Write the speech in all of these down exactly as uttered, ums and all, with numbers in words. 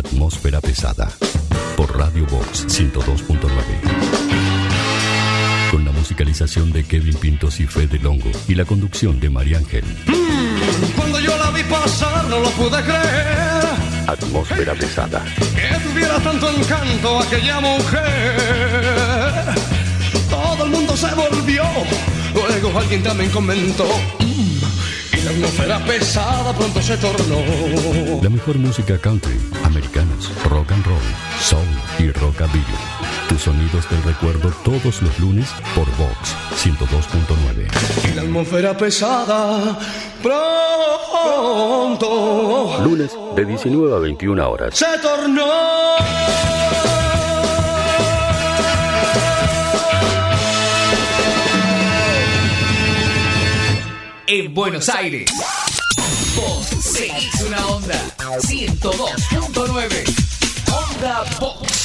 Atmósfera pesada. Por Radio Vox ciento dos punto nueve. Con la musicalización de Kevin Pintos y Fede Longo y la conducción de María Ángel. Mm, cuando yo la vi pasar no lo pude creer. Atmósfera pesada. Que tuviera tanto encanto aquella mujer. Todo el mundo se volvió. Luego alguien también comentó. Mm, y la atmósfera pesada pronto se tornó. La mejor música country, americanos, rock and roll, soul y rockabilly. Tus sonidos del recuerdo todos los lunes por Vox ciento dos punto nueve. Y la atmósfera pesada pronto. Lunes de diecinueve a veintiuna horas. Se tornó. En Buenos Aires, vos seguís una onda ciento dos punto nueve. Onda Vox.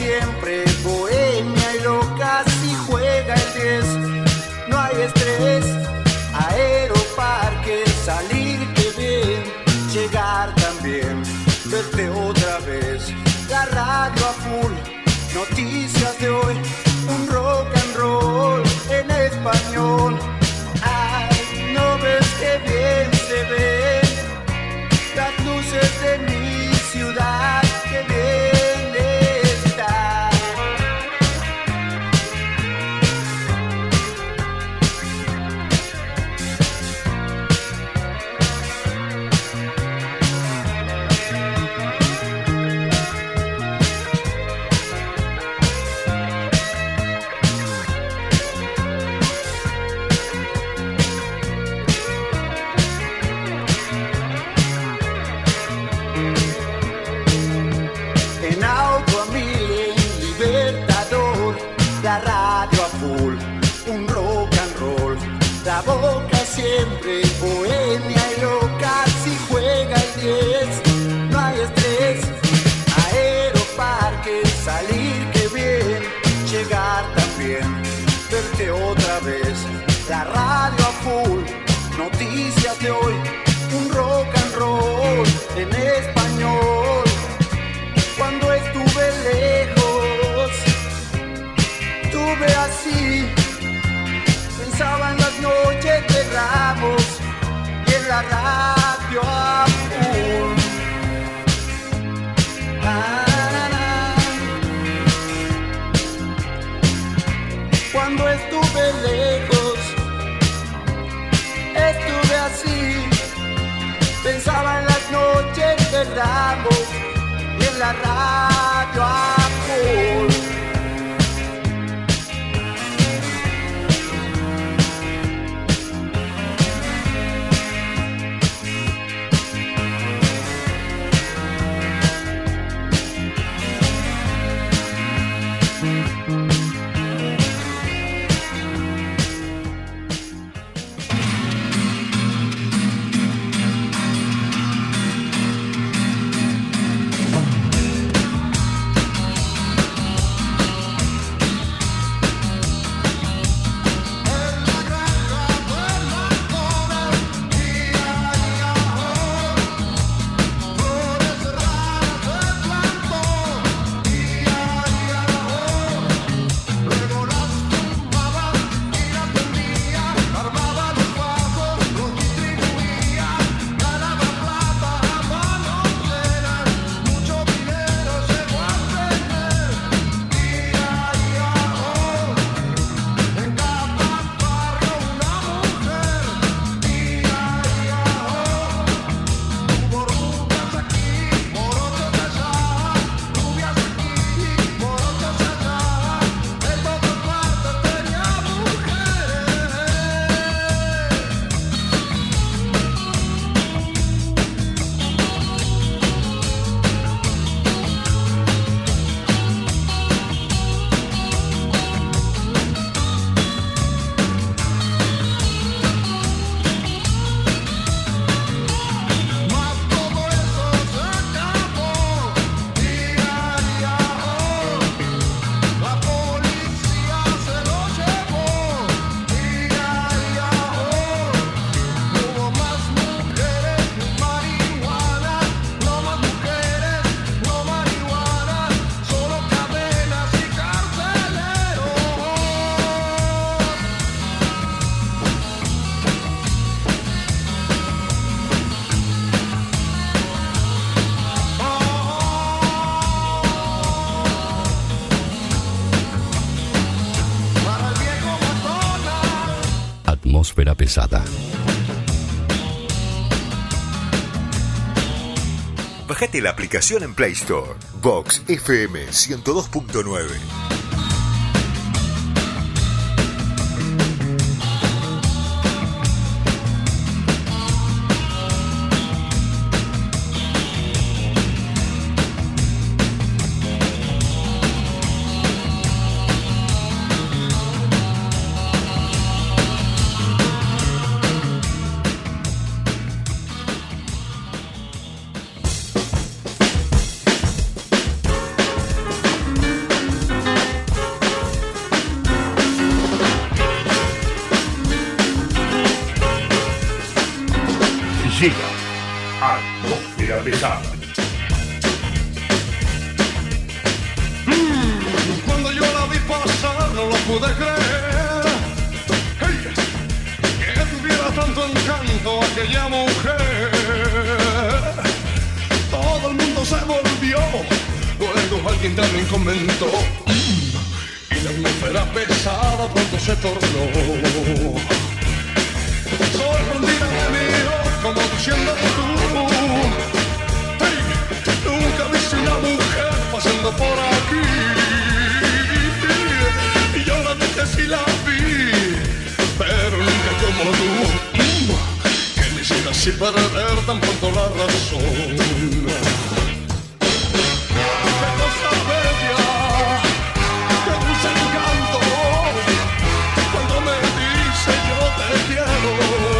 siempre, bohemia y loca, si juega el diez, no hay estrés, Aeroparque, salir que bien, llegar también, verte otra vez, la radio a full, noticias de hoy, un rock and roll en español, ay, no ves que bien se ven las luces de mi ciudad, que bien está. La radio a full, un rock and roll, la boca siempre, bohemia y loca, si juega el diez, no hay estrés, Aeroparque, salir que bien, llegar también, verte otra vez, la radio a full, noticias de hoy, un rock and roll en español, cuando estuve lejos, estuve así, pensaba en las noches de Ramos y en la radio a full. Ah, cuando estuve lejos, estuve así, pensaba en las noches de Ramos y en la radio a full. Atmósfera pesada. Bájate la aplicación en Play Store. Vox F M ciento dos punto nueve. aquella mujer. Todo el mundo se volvió, luego alguien también comentó, y la atmósfera pesada pronto se tornó. Sorprendida me miró como diciendo tú, hey, nunca viste una mujer pasando por aquí. Y yo la dije sí la vi, pero nunca como tú, que me hiciera así perder tan pronto la razón. Qué cosa bella, qué dulce encanto, cuando me dice yo te quiero.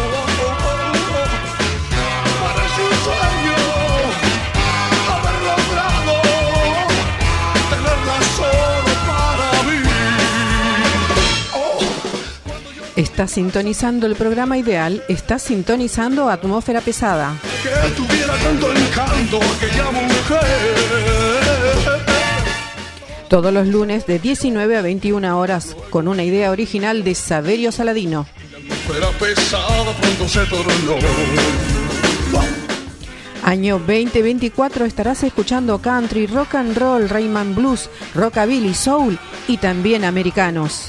Parece un sueño haber logrado tenerla solo para mí. Estás sintonizando el programa ideal, estás sintonizando Atmósfera Pesada. Que tuviera tanto encanto aquella mujer. Todos los lunes de diecinueve a veintiuna horas, con una idea original de Saverio Saladino. La atmósfera pesada pronto se tornó. Año veinte veinticuatro estarás escuchando country, rock and roll, Rhythm blues, rockabilly, soul y también americanos.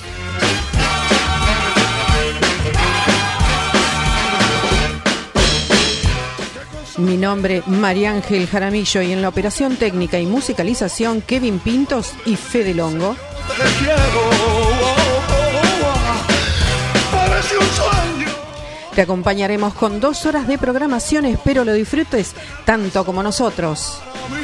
Mi nombre, María Ángel Jaramillo, y en la operación técnica y musicalización, Kevin Pintos y Fede Longo. Te quiero, oh, oh, oh, parece un sueño. Te acompañaremos con dos horas de programación, espero lo disfrutes tanto como nosotros.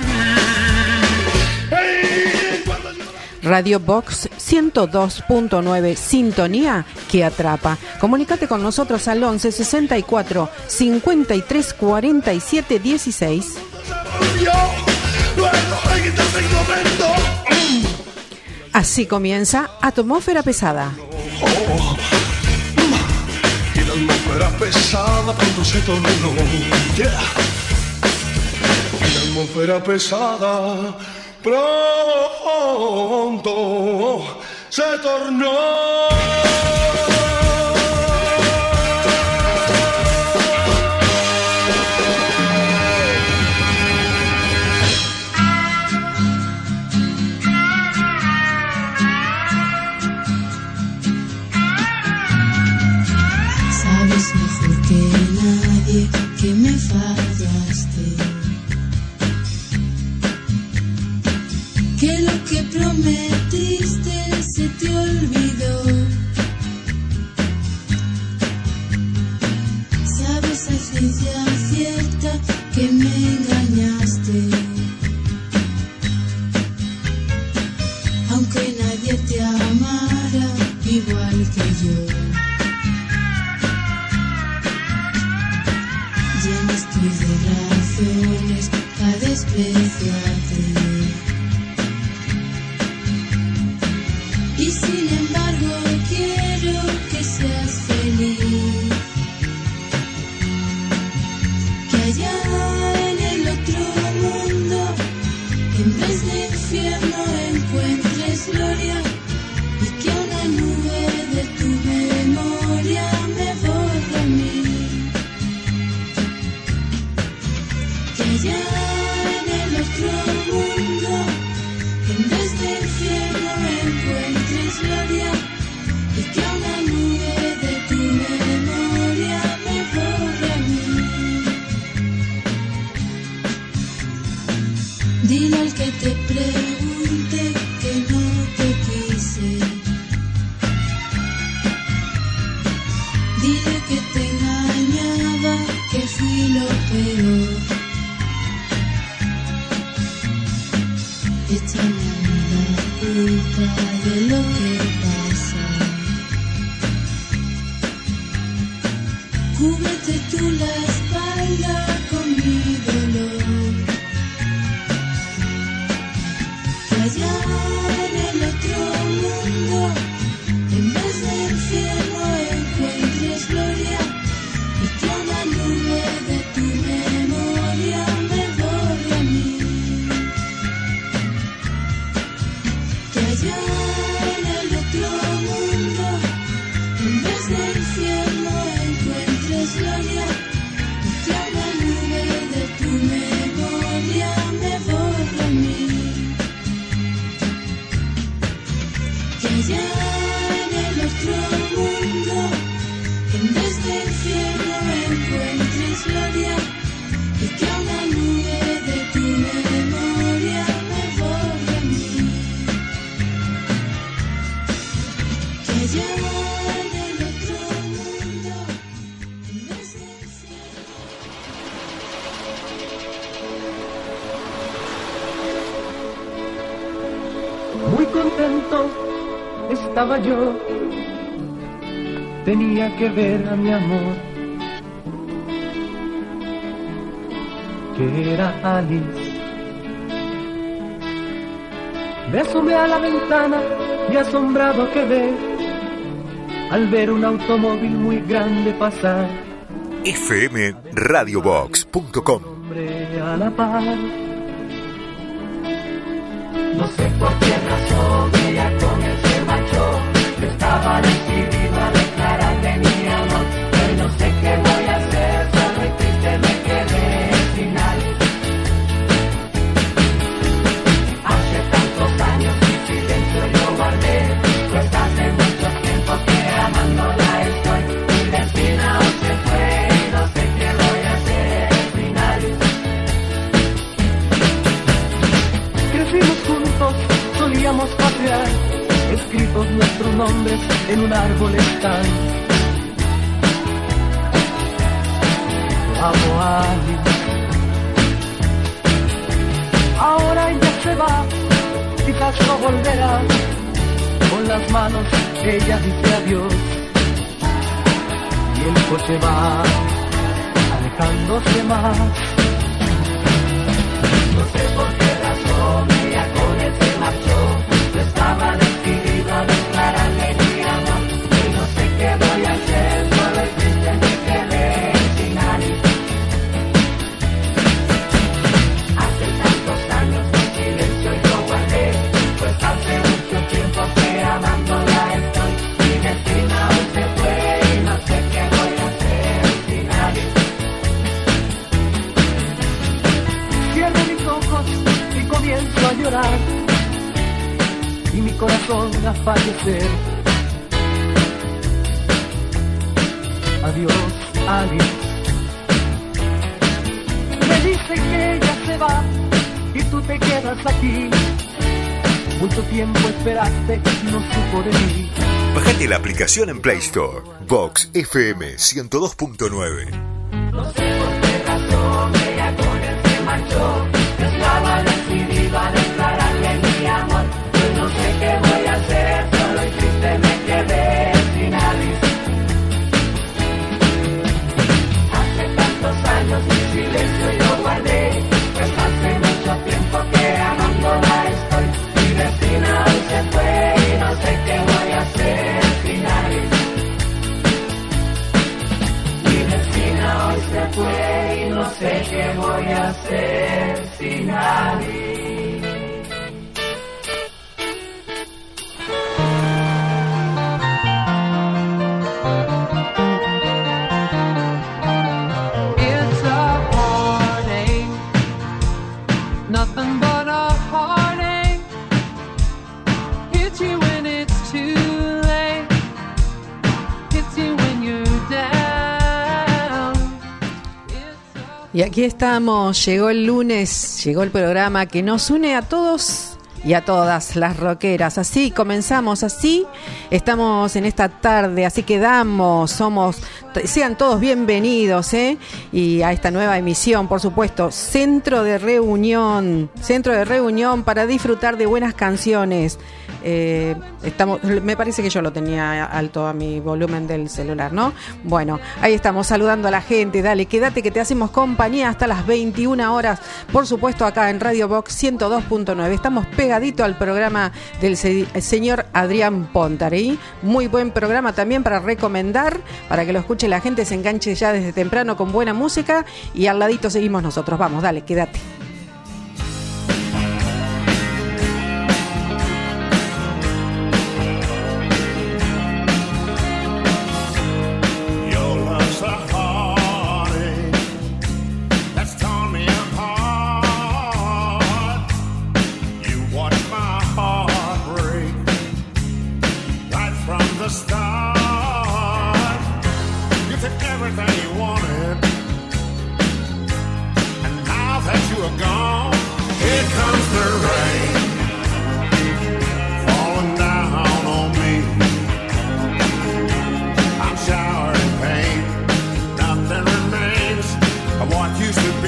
Radio Box ciento dos punto nueve, sintonía que atrapa. Comunícate con nosotros al once sesenta y cuatro, cincuenta y tres, cuarenta y siete, dieciséis. Así comienza Atmósfera Pesada. Y la atmósfera pesada pronto se tornó. Yeah. Y la atmósfera pesada pronto se tornó. Sabes mejor que nadie que me fallaste, que lo que prometiste se te olvidó. Sabes a ciencia cierta que me engañaste, aunque nadie te amara igual que yo. Ya no estoy de razones para despreciarte, y sin embargo quiero que seas feliz, que allá en el otro mundo, en vez de infierno, encuentres gloria, y que una nube de tu memoria me borre a mí. Que allá en el otro mundo, en vez de infierno, encuentres gloria, y que una nube de tu memoria me borre a mí. Dile al que te pregunte que no te quise, dile que te engañaba, que fui lo peor. Échame a mí la culpa de lo que pasa, cúbrete tú la espalda con mi dolor, que allá en el otro mundo, en vez de infierno, encuentres gloria, y que una nube de tu memoria me borre a mí. Que allá en el otro mundo, en vez de infierno, encuentres gloria, Muy contento estaba yo, tenía que ver a mi amor, que era Alice. Me asomé a la ventana y asombrado quedé al ver un automóvil muy grande pasar. F M radio box punto com. Hombre a la par. No sé por qué razón ella con él se marchó. Yo estaba decidido a declararle mi amor. Pero no sé qué voy a hacer, solo y triste me quedé sin nadie. Hace tantos años mi silencio yo guardé, pues hace mucho tiempo que amándola estoy. Mi vecina hoy se fue y no sé qué voy a hacer sin nadie. Crecimos juntos, solíamos pasear, escritos nuestros nombres en un árbol están. Amo a Alice. Ahora ella se va, quizás no volverá. Con las manos ella dice adiós y el coche va alejándose más. No sé por qué razón ella con él se marchó. Yo estaba decidido a declararle mi amor y no sé qué voy a hacer, solo el triste me quedé sin nadie. Hace tantos años mi silencio yo guardé, pues hace mucho tiempo que amándola estoy. Mi vecina hoy se fue y no sé qué voy a hacer sin nadie. Cierro mis ojos y comienzo a llorar y mi corazón a fallecer. Adiós, Alice. Me dice que ella se va y tú te quedas aquí. Mucho tiempo esperaste y no supo de mí. Bájate la aplicación en Play Store. Vox F M ciento dos punto nueve. No sé por qué razón ella con él se marchó. Yo estaba decidido a declararle mi amor. Yo no sé qué voy a hacer, solo y triste me quedé sin Alice. Hace tantos años mi silencio yo guardé, pues hace mucho tiempo que amándola estoy. Mi vecina hoy se fue y no sé qué voy a hacer sin Alice. Mi vecina hoy se fue y no sé qué voy a hacer sin Alice. It's a heartache, nothing but a heartache. Hits you when it's too late, hits you when you're down. Y aquí estamos, llegó el lunes, llegó el programa que nos une a todos y a todas las rockeras. Así comenzamos, así estamos en esta tarde, así quedamos, somos, sean todos bienvenidos, ¿eh? Y a esta nueva emisión, por supuesto, Centro de Reunión, Centro de Reunión para disfrutar de buenas canciones. Eh, estamos, me parece que yo lo tenía alto a mi volumen del celular, ¿no? Bueno, ahí estamos saludando a la gente. Dale, quédate que te hacemos compañía hasta las veintiuna horas, por supuesto acá en Radio Box ciento dos punto nueve. Estamos pegadito al programa del se- señor Adrián Pontari. Muy buen programa también para recomendar, para que lo escuche la gente, se enganche ya desde temprano con buena música, y al ladito seguimos nosotros. Vamos, dale, quédate.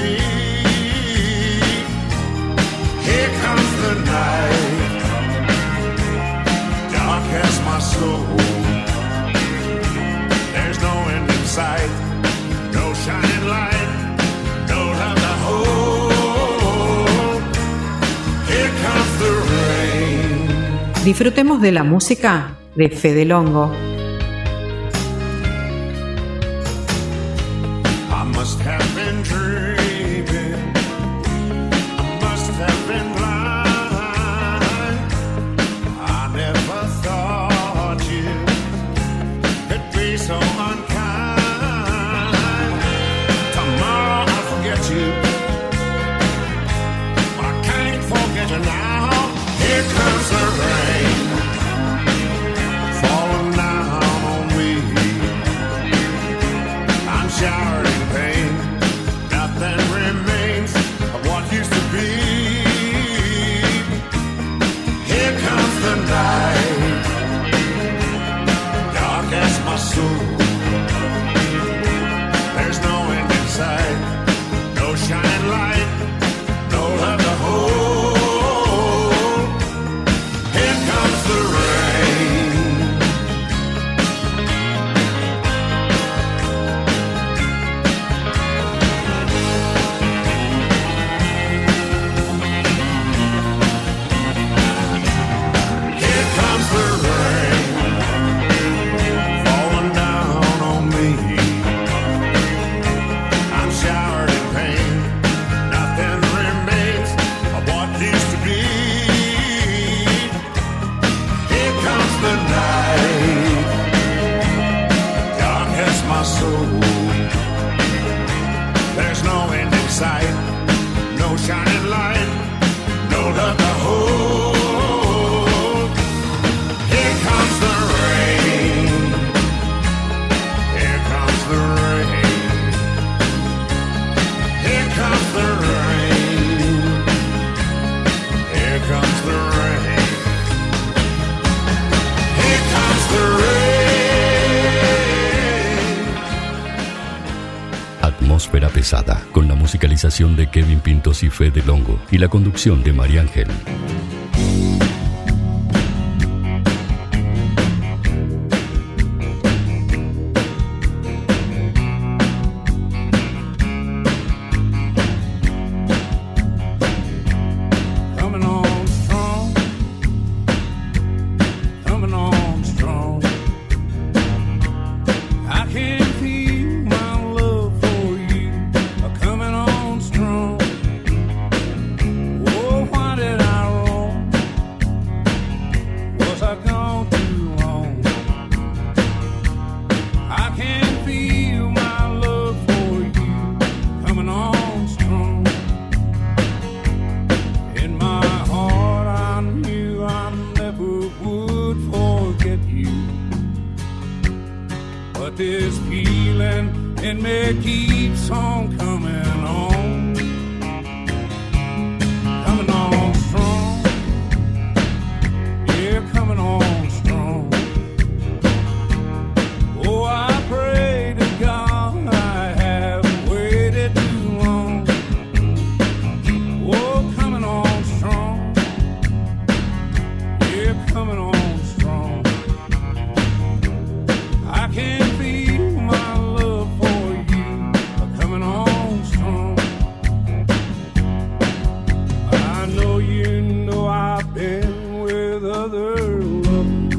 Here comes the night. soul. There's no end in sight, no shining light, no love to hold. Here comes the rain. Disfrutemos de la música de Fede Longo. I must have been dreaming, I must have been blind. I never thought you could be so unkind. Tomorrow I'll forget you, but I can't forget you now. Here comes the rain, falling down on me. I'm showered in pain, nothing remains of what used to be. Here comes the night, dark as my soul. There's no end in sight, no shining light, no love to hold. Here comes the rain. Here comes the rain, falling down on me. I'm showered in pain, nothing remains of what used to be. Here comes the night, dark as my soul. There's no end in sight, no shining light, no love to hold. Here comes the rain, here comes the rain, here comes the rain, here comes the rain, here comes the rain. Atmósfera pesada, con la musicalización de Kevin Pintos y Fede Longo y la conducción de María Ángel. Coming on strong, coming on strong. I can feel my love for you coming on strong. Oh, why did I wrong? Was I gone too long? I can feel my love for you coming on strong. In my heart I knew I never would forget you, but this feeling in me keeps on coming on, coming on strong, yeah, coming on strong. Oh, I pray to God I haven't waited too long. Oh, coming on strong, yeah, coming on strong. I can feel my love for you coming on strong. I know you know I've been with other lovers,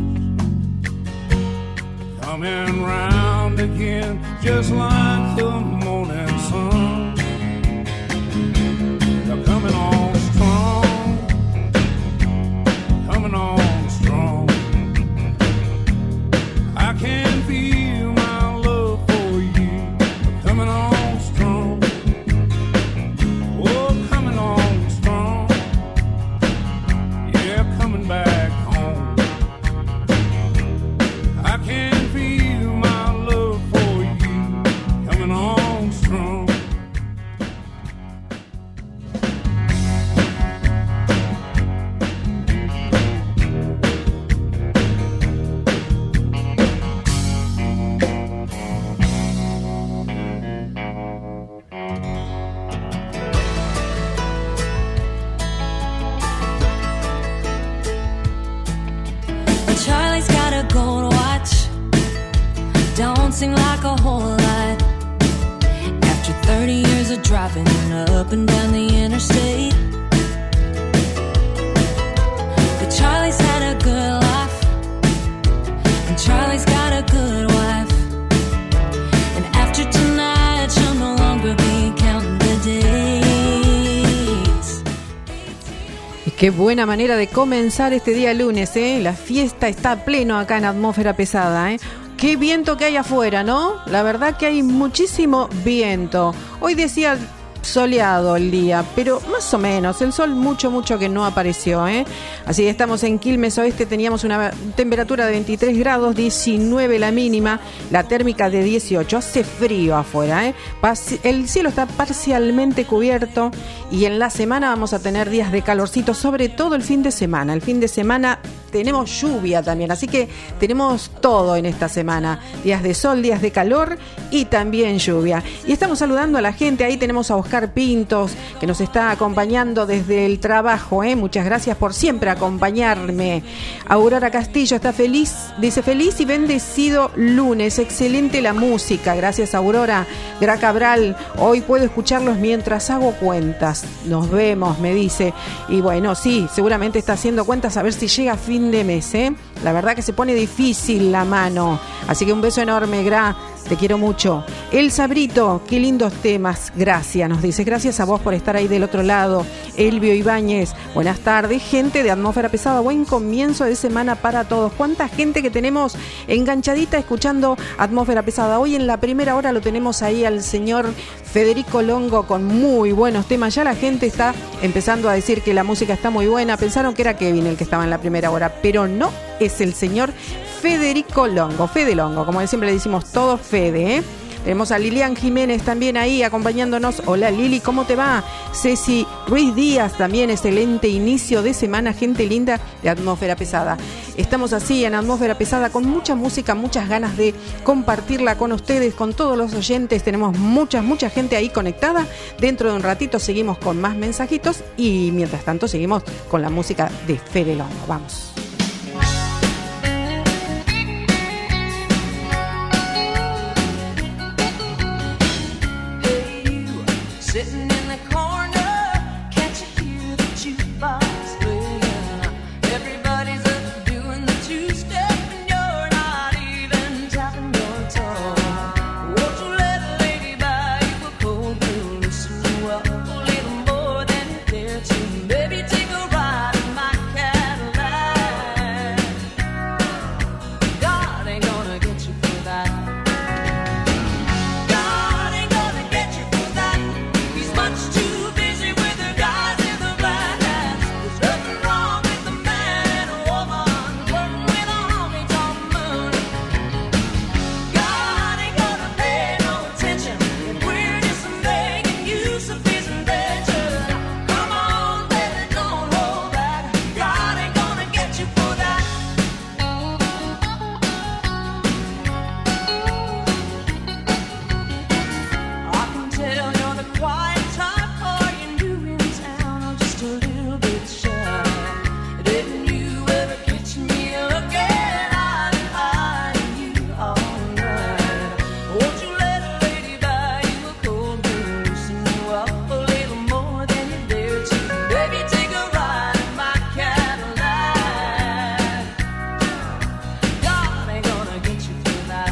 coming round again just like the morning sun. They're coming on strong, coming on strong. I can feel my love for you coming on strong. Oh, coming on strong, yeah, coming back home. I can feel my love for you racing like a whole lot. After thirty years of driving up and down the interstate, but Charlie's had a good life, and Charlie's got a good wife. And after tonight, she'll no longer be counting the days. Y qué buena manera de comenzar este día lunes, ¿eh? La fiesta está a pleno acá en Atmósfera Pesada, ¿eh? Qué viento que hay afuera, ¿no? La verdad que hay muchísimo viento. Hoy decía soleado el día, pero más o menos, el sol mucho, mucho que no apareció, ¿eh? Así que estamos en Quilmes Oeste, teníamos una temperatura de veintitrés grados, diecinueve la mínima, la térmica de dieciocho, hace frío afuera, ¿eh? El cielo está parcialmente cubierto y en la semana vamos a tener días de calorcito, sobre todo el fin de semana. El fin de semana tenemos lluvia también, así que tenemos todo en esta semana, días de sol, días de calor y también lluvia. Y estamos saludando a la gente, ahí tenemos a Oscar Pintos, que nos está acompañando desde el trabajo, ¿eh? Muchas gracias por siempre acompañarme. Aurora Castillo está feliz, dice feliz y bendecido lunes, excelente la música, gracias Aurora. Gra Cabral, hoy puedo escucharlos mientras hago cuentas, nos vemos, me dice. Y bueno, sí, seguramente está haciendo cuentas a ver si llega a fin de mes, ¿eh? La verdad que se pone difícil la mano, así que un beso enorme, Gra, te quiero mucho. Elsa Brito, qué lindos temas, gracias, nos dice, gracias a vos por estar ahí del otro lado. Elvio Ibáñez, buenas tardes, gente de Atmósfera Pesada, buen comienzo de semana para todos. Cuánta gente que tenemos enganchadita escuchando Atmósfera Pesada. Hoy en la primera hora lo tenemos ahí al señor Federico Longo con muy buenos temas. Ya la gente está empezando a decir que la música está muy buena. Pensaron que era Kevin el que estaba en la primera hora, pero no, es el señor Federico Longo, Fede Longo, como siempre le decimos todos Fede, ¿eh? Tenemos a Lilian Jiménez también ahí acompañándonos. Hola Lili, ¿cómo te va? Ceci Ruiz Díaz también, excelente inicio de semana, gente linda de Atmósfera Pesada. Estamos así en Atmósfera Pesada con mucha música, muchas ganas de compartirla con ustedes, con todos los oyentes. Tenemos mucha, mucha gente ahí conectada. Dentro de un ratito seguimos con más mensajitos y mientras tanto seguimos con la música de Fede Longo. Vamos. Sitting in the corner, can't you hear the jukebox playing? Everybody's up doing the two-step and you're not even tapping your toe. Won't you let a lady buy you a cold brew, loosen you up a little more than you dare to? Maybe take a ride in my Cadillac. God ain't gonna get you for that. God ain't gonna get you for that. Much too busy with the guys in the black hats. There's nothing wrong with a man and a woman flirting with a honky-tonk moon. God ain't gonna pay no attention if we're just making use of his invention. Come on, baby, don't hold back. God ain't gonna get you for that. I can tell you're the quiet type, or you're new in town, or just a little bit shy. Didn't you ever catch me looking eye to eye to you all night? Won't you let a lady buy you a cold brew, loosen you up a little more than you dare to? Baby, take a ride in my Cadillac. God ain't gonna get you for that.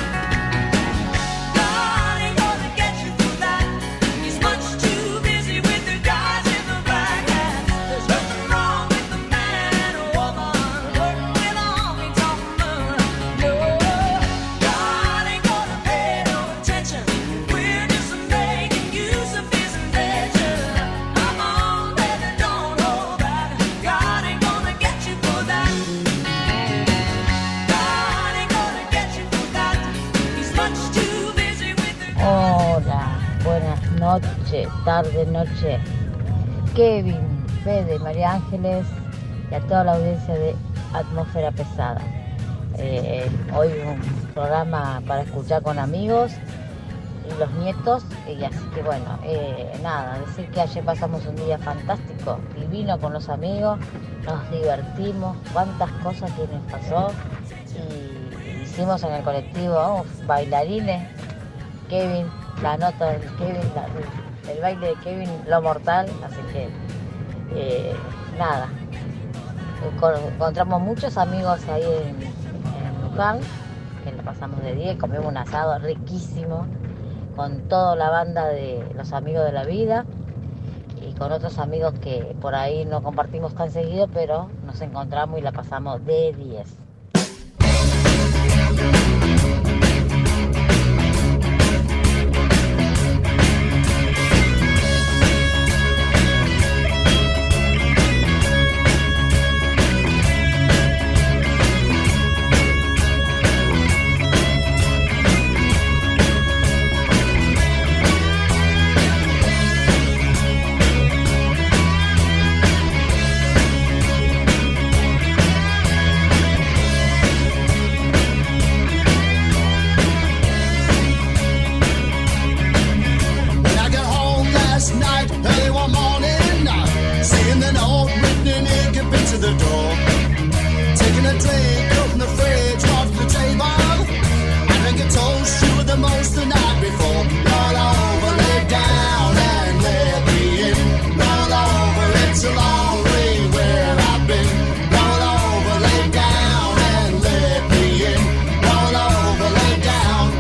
God ain't gonna get you for that. He's much too busy with the guys in the black hats. There's nothing wrong with a man and a woman flirting with a honky-tonk moon. No, God ain't gonna pay no attention. We're just making use of his invention. Come on, baby, don't hold back. God ain't gonna get you for that. God ain't gonna get you for that. He's much too busy with the Hola, buenas noches, tarde, noche. Kevin, Fede, María Ángeles y a toda la audiencia de Atmósfera Pesada. Eh, hoy un programa para escuchar con amigos y los nietos, y así que bueno, eh, nada, decir que ayer pasamos un día fantástico, divino con los amigos, nos divertimos, cuántas cosas que nos pasó y, y hicimos en el colectivo, uf, bailarines, Kevin, la nota del Kevin, la- el baile de Kevin, lo mortal, así que eh, nada. Encon- Encontramos muchos amigos ahí en, en Luján, que la pasamos de diez, comimos un asado riquísimo, con toda la banda de los amigos de la vida y con otros amigos que por ahí no compartimos tan seguido, pero nos encontramos y la pasamos de diez. When I got home last night, early one morning, seeing the note written in ink up into the door. Taking a drink, open the fridge, walk to the table. I drank a toast, you were the most the night before. Roll over, lay down and let me in. Roll over, it's a long way where I've been. Roll over, lay down and let me in. Roll over, lay down.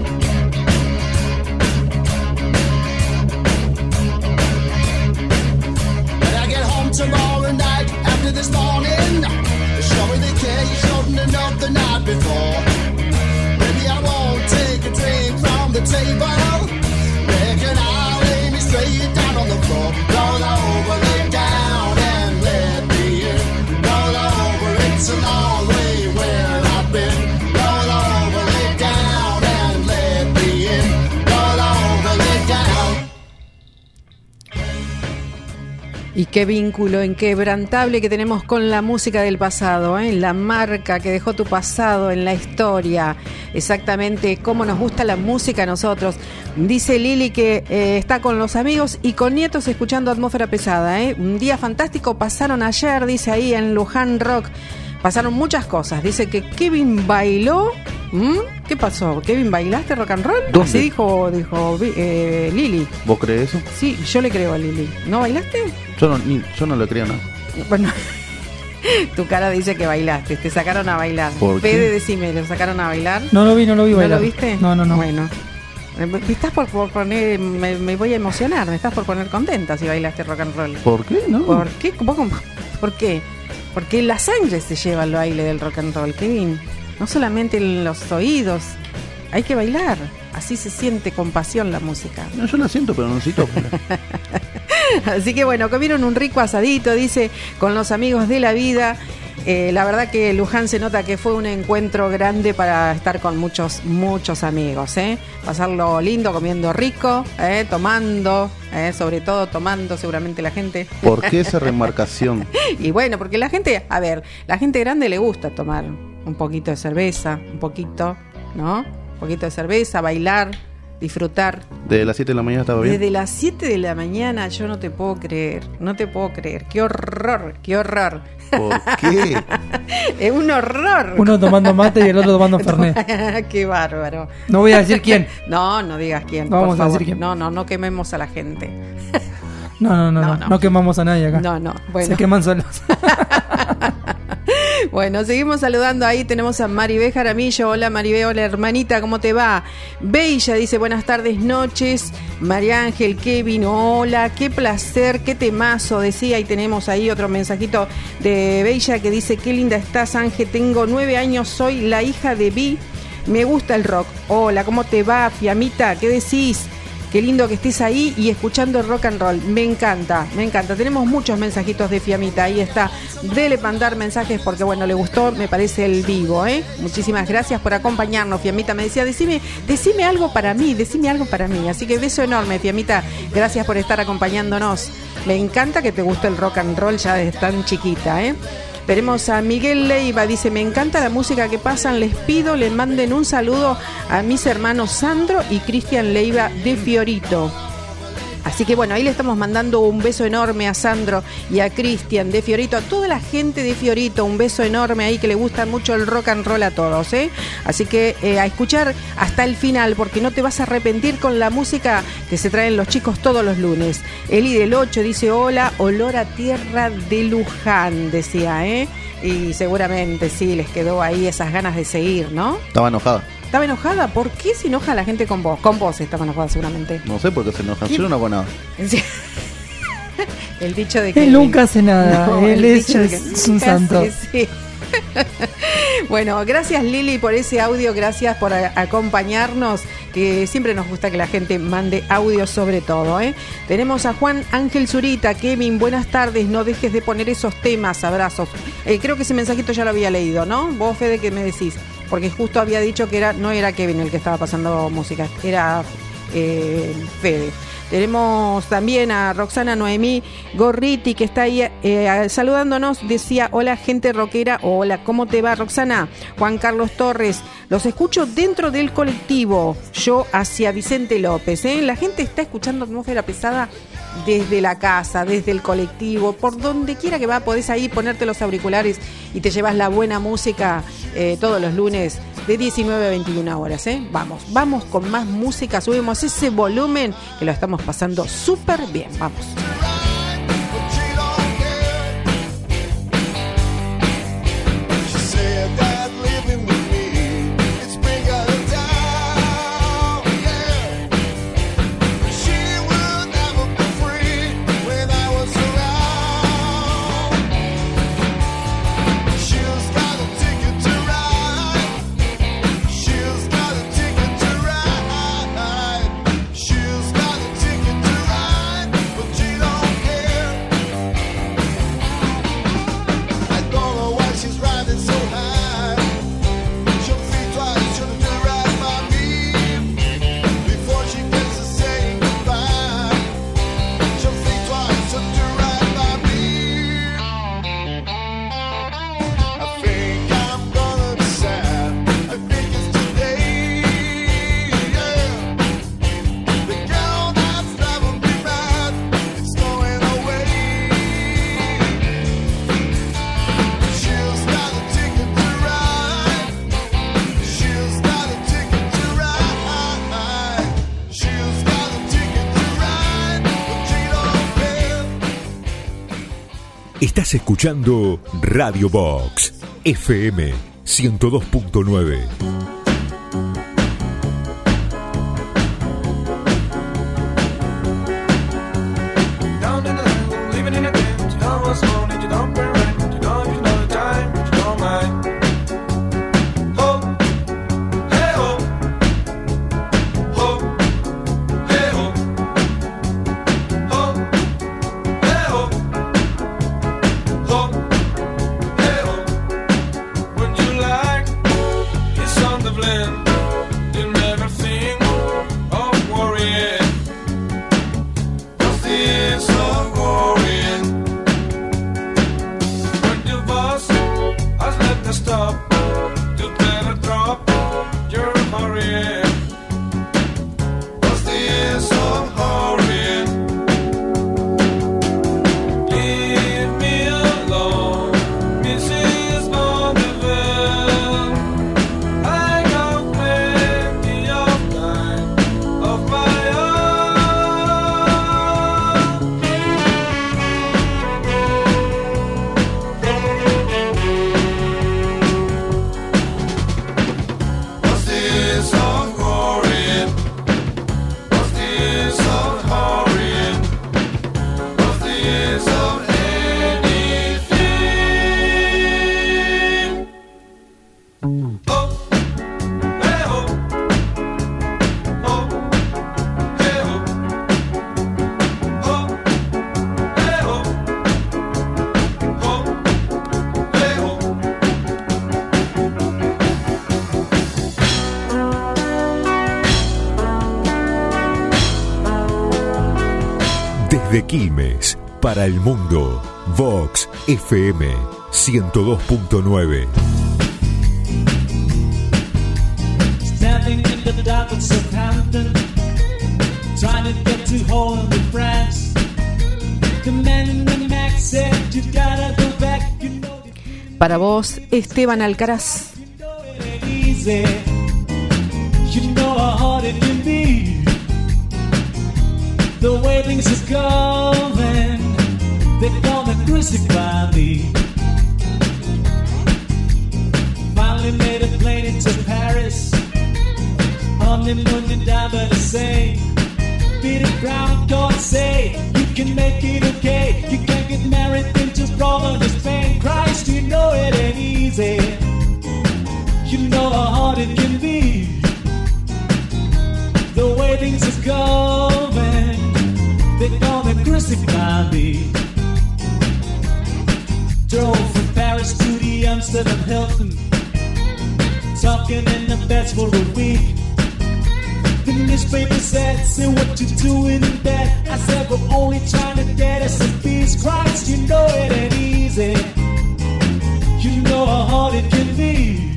When I get home tomorrow night after this morning, show me the care you showed enough the night before. Maybe I won't take a drink from the table. Reckon I'll lay me straight down on the floor. Roll over, lay down and let me in. Roll over, it's a long way where I've been. Roll over, lay down and let me in. Roll over, lay down. Y qué vínculo inquebrantable que tenemos con la música del pasado, ¿eh? La marca que dejó tu pasado en la historia. Exactamente cómo nos gusta la música a nosotros. Dice Lili que eh, está con los amigos y con nietos escuchando Atmósfera Pesada, ¿eh? Un día fantástico pasaron ayer, dice ahí en Luján Rock. Pasaron muchas cosas. Dice que Kevin bailó. ¿Mm? ¿Qué pasó? ¿Kevin, bailaste rock and roll? ¿Dónde? Así dijo, dijo eh, Lili. ¿Vos crees eso? Sí, yo le creo a Lili. ¿No bailaste? Yo no, ni- yo no le creo nada. Bueno, tu cara dice que bailaste, te sacaron a bailar. ¿Por qué? Fede, decime, ¿lo sacaron a bailar? No lo vi, no lo vi ¿No bailar. lo viste? No, no, no. Bueno, me estás por, por poner, me, me voy a emocionar, me estás por poner contenta si bailaste rock and roll. ¿Por qué? No. ¿Por qué? ¿Vos cómo? ¿Por qué? Porque la sangre se lleva al baile del rock and roll, Kevin. No solamente en los oídos, hay que bailar. Así se siente con pasión la música. No, yo la siento, pero no necesito. Así que bueno, comieron un rico asadito, dice, con los amigos de la vida. Eh, la verdad que Luján se nota que fue un encuentro grande para estar con muchos, muchos amigos, ¿eh? Pasarlo lindo, comiendo rico, ¿eh? Tomando, ¿eh? Sobre todo tomando seguramente la gente. ¿Por qué esa remarcación? Y bueno, porque la gente, a ver, la gente grande le gusta tomar un poquito de cerveza, un poquito, ¿no? Un poquito de cerveza, bailar, disfrutar. ¿De las siete de la mañana estaba bien? Desde las siete de la mañana yo no te puedo creer, no te puedo creer. Qué horror, qué horror. ¿Por qué? Es un horror. Uno tomando mate y el otro tomando fernet. Qué bárbaro. No voy a decir quién. No, no digas quién. No por vamos a favor. decir quién. No, no, no quememos a la gente. No, no, no, no, no. no quemamos a nadie acá. No, no, bueno. Se queman solos. Bueno, seguimos saludando ahí, tenemos a Maribé Jaramillo. Hola Maribé, hola hermanita, ¿cómo te va? Bella dice, buenas tardes, noches. María Ángel, Kevin, hola, qué placer, qué temazo, decía, y tenemos ahí otro mensajito de Bella que dice, qué linda estás Ángel, tengo nueve años, soy la hija de Vi, me gusta el rock. Hola, ¿cómo te va, Fiamita? ¿Qué decís? Qué lindo que estés ahí y escuchando el rock and roll. Me encanta, me encanta. Tenemos muchos mensajitos de Fiamita. Ahí está. Dele mandar mensajes porque, bueno, le gustó, me parece, el vivo, ¿eh? Muchísimas gracias por acompañarnos, Fiamita. Me decía, decime, decime algo para mí, decime algo para mí. Así que beso enorme, Fiamita. Gracias por estar acompañándonos. Me encanta que te guste el rock and roll ya desde tan chiquita, ¿eh? Veremos a Miguel Leiva, dice, me encanta la música que pasan, les pido, le manden un saludo a mis hermanos Sandro y Cristian Leiva de Fiorito. Así que bueno, ahí le estamos mandando un beso enorme a Sandro y a Cristian de Fiorito, a toda la gente de Fiorito, un beso enorme ahí que le gusta mucho el rock and roll a todos, ¿eh? Así que eh, a escuchar hasta el final, porque no te vas a arrepentir con la música que se traen los chicos todos los lunes. Eli del ocho dice, hola, olor a tierra de Luján, decía, ¿eh? Y seguramente sí, les quedó ahí esas ganas de seguir, ¿no? Estaba enojada. ¿Estaba enojada? ¿Por qué se enoja la gente con vos? Con vos estaba enojada seguramente. No sé por qué se enoja. Yo no hago nada. Sí. El dicho de que... Él nunca hace nada. No, Él el es, dicho de que es un nunca santo. hace, sí. Bueno, gracias Lili por ese audio, gracias por a- acompañarnos, que siempre nos gusta que la gente mande audio sobre todo, ¿eh? Tenemos a Juan Ángel Zurita. Kevin, buenas tardes, no dejes de poner esos temas, abrazos. Eh, creo que ese mensajito ya lo había leído, ¿no? Vos, Fede, ¿qué me decís? Porque justo había dicho que era no era Kevin el que estaba pasando música, era eh, Fede. Tenemos también a Roxana Noemí Gorriti, que está ahí eh, saludándonos. Decía, hola gente rockera. Hola, ¿cómo te va, Roxana? Juan Carlos Torres, los escucho dentro del colectivo. Yo hacia Vicente López, ¿eh? La gente está escuchando Atmósfera Pesada desde la casa, desde el colectivo, por donde quiera que va, podés ahí ponerte los auriculares y te llevas la buena música eh, todos los lunes de diecinueve a veintiuna horas, ¿eh? Vamos, vamos con más música, subimos ese volumen que lo estamos pasando súper bien, vamos. Estás escuchando Radio Box F M ciento dos punto nueve. Desde Quilmes, para el mundo, Vox F M ciento dos punto nueve. Standing in the dark of Southampton, trying to get to hold the France. The man in the Mac said you gotta go back. You know Para vos, Esteban Alcaraz. it ain't easy. You know how hard it can be. The way things are going, they're gonna crucify me. Finally made a plane into Paris. Honeymooning down by the Seine. Beat it round, God say you can make it okay. You can't get married into Rome or Spain. Christ, you know it ain't easy. You know how hard it can be. The way things are going, they're gonna crucify me. Drove from Paris to the Amsterdam Hilton, talking in the beds for a week. The newspaper said, say what you doing in bed. I said, we're only trying to get us a piece. Christ, you know it ain't easy. You know how hard it can be.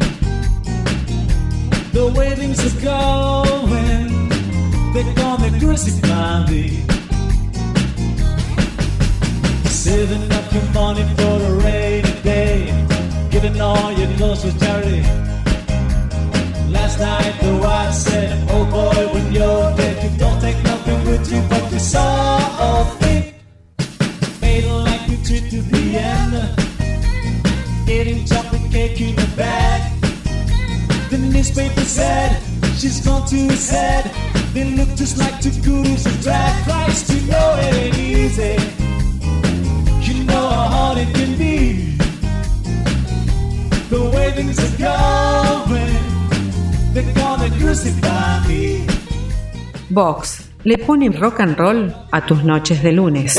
The way things are going, they're gonna crucify me. Saving up your money for a rainy day, giving all your clothes for charity. Last night the wife said, oh boy, when you're dead, you don't take nothing with you but your soul. Think, made like you treat to Vienna, eating chocolate cake in a bag. The newspaper said, she's gone to his head. They look just like two kudos and drag. Christ, you know it ain't easy. You know how hard it can be. The way things are going, they're gonna crucify me. Vox le pone rock and roll a tus noches de lunes.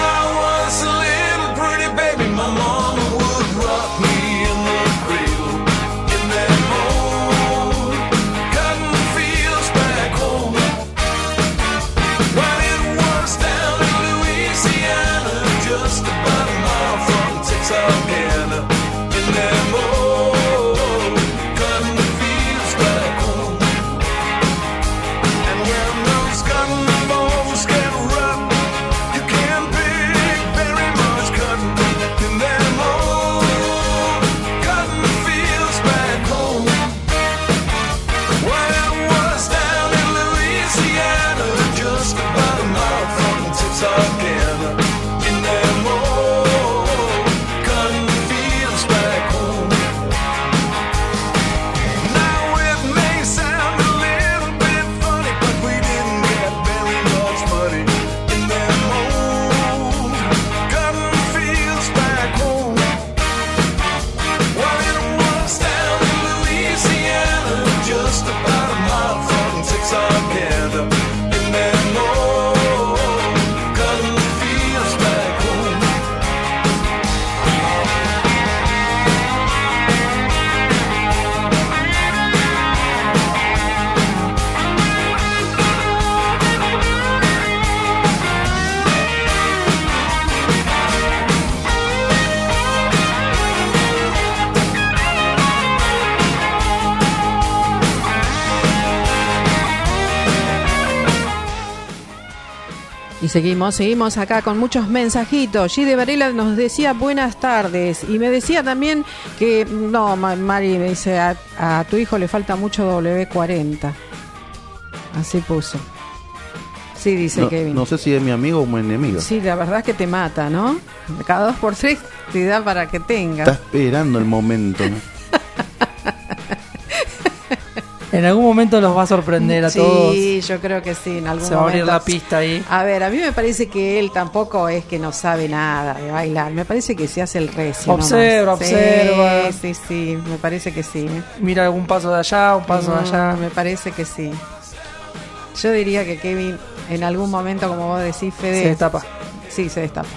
Y seguimos, seguimos acá con muchos mensajitos. G de Varela nos decía buenas tardes. Y me decía también que, no, Mari me dice, a, a tu hijo le falta mucho doble cuarenta. Así puso. Sí, dice no, Kevin. No sé si es mi amigo o mi enemigo. Sí, la verdad es que te mata, ¿no? Cada dos por tres te da para que tengas. Está esperando el momento, ¿no? En algún momento los va a sorprender a sí, todos. Sí, yo creo que sí, en algún Se va momento. a abrir la pista ahí. A ver, a mí me parece que él tampoco es que no sabe nada de bailar. Me parece que se hace el recio. Observa, nomás. observa. Sí, sí, sí, me parece que sí. Mira algún paso de allá, un paso no, de allá. Me parece que sí. Yo diría que Kevin, en algún momento, como vos decís, Fede... Se destapa. Sí, se destapa.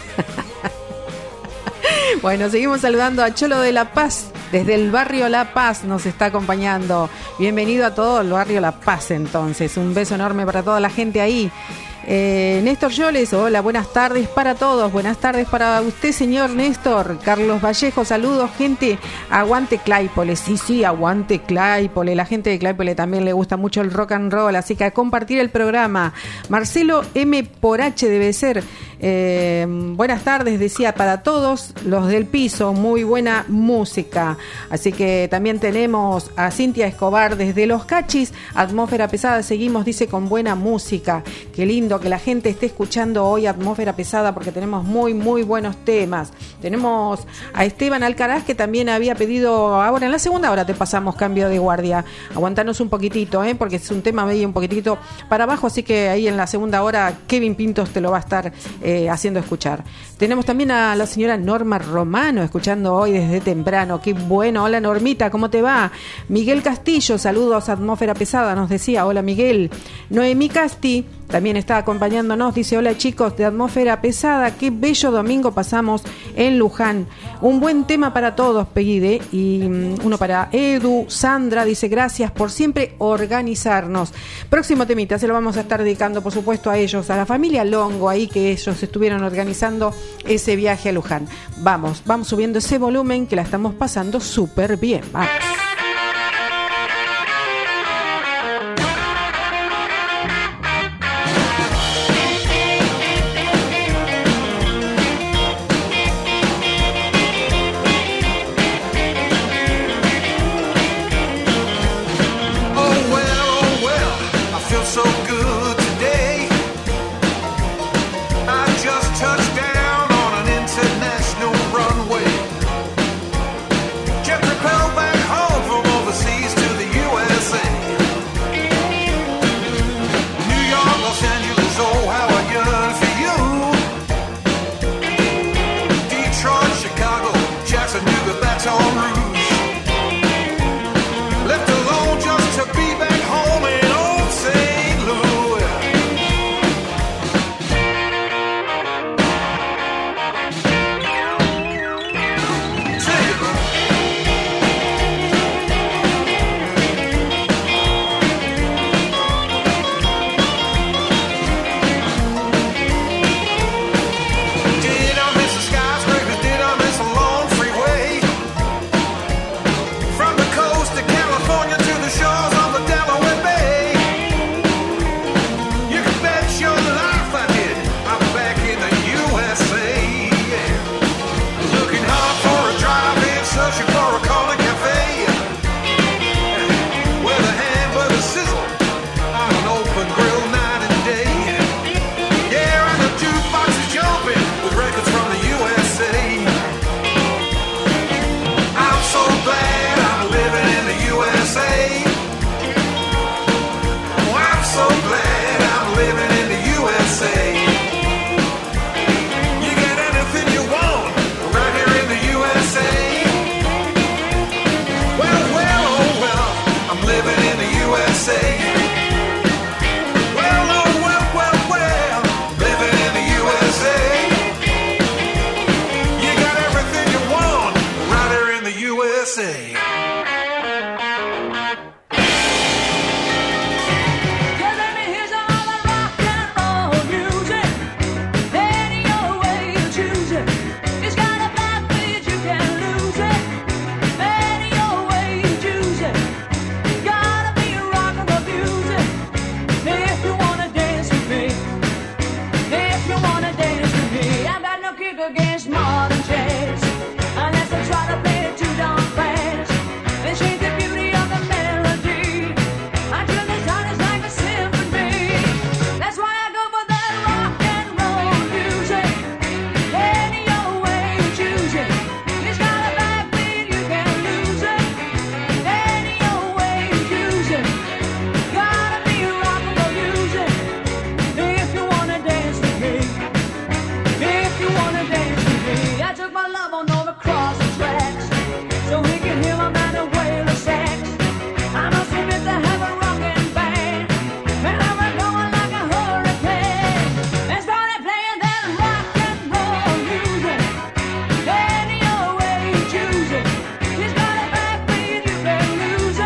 Bueno, seguimos saludando a Cholo de La Paz. Desde el barrio La Paz nos está acompañando. Bienvenido a todo el barrio La Paz, entonces. Un beso enorme para toda la gente ahí. Eh, Néstor Yoles, hola, buenas tardes para todos, buenas tardes para usted, señor Néstor. Carlos Vallejo, saludos, gente, aguante Claypole, sí, sí, aguante Claypole, la gente de Claypole también le gusta mucho el rock and roll, así que a compartir el programa. Marcelo M. por H debe ser, eh, buenas tardes, decía, para todos los del piso, muy buena música, así que también tenemos a Cintia Escobar desde Los Cachis, atmósfera pesada, seguimos, dice, con buena música, qué lindo que la gente esté escuchando hoy Atmósfera Pesada porque tenemos muy muy buenos temas. Tenemos a Esteban Alcaraz que también había pedido, ahora en la segunda hora te pasamos cambio de guardia, aguantanos un poquitito, ¿eh? Porque es un tema medio un poquitito para abajo, así que ahí en la segunda hora Kevin Pintos te lo va a estar eh, haciendo escuchar. Tenemos también a la señora Norma Romano escuchando hoy desde temprano, qué bueno. Hola Normita, ¿cómo te va? Miguel Castillo, saludos a Atmósfera Pesada, nos decía, hola Miguel. Noemí Casti también está acompañándonos, dice, hola chicos de Atmósfera Pesada, qué bello domingo pasamos en Luján. Un buen tema para todos, pide, y um, uno para Edu, Sandra, dice, gracias por siempre organizarnos. Próximo temita, se lo vamos a estar dedicando, por supuesto, a ellos, a la familia Longo, ahí que ellos estuvieron organizando ese viaje a Luján. Vamos, vamos subiendo ese volumen que la estamos pasando súper bien. Vamos.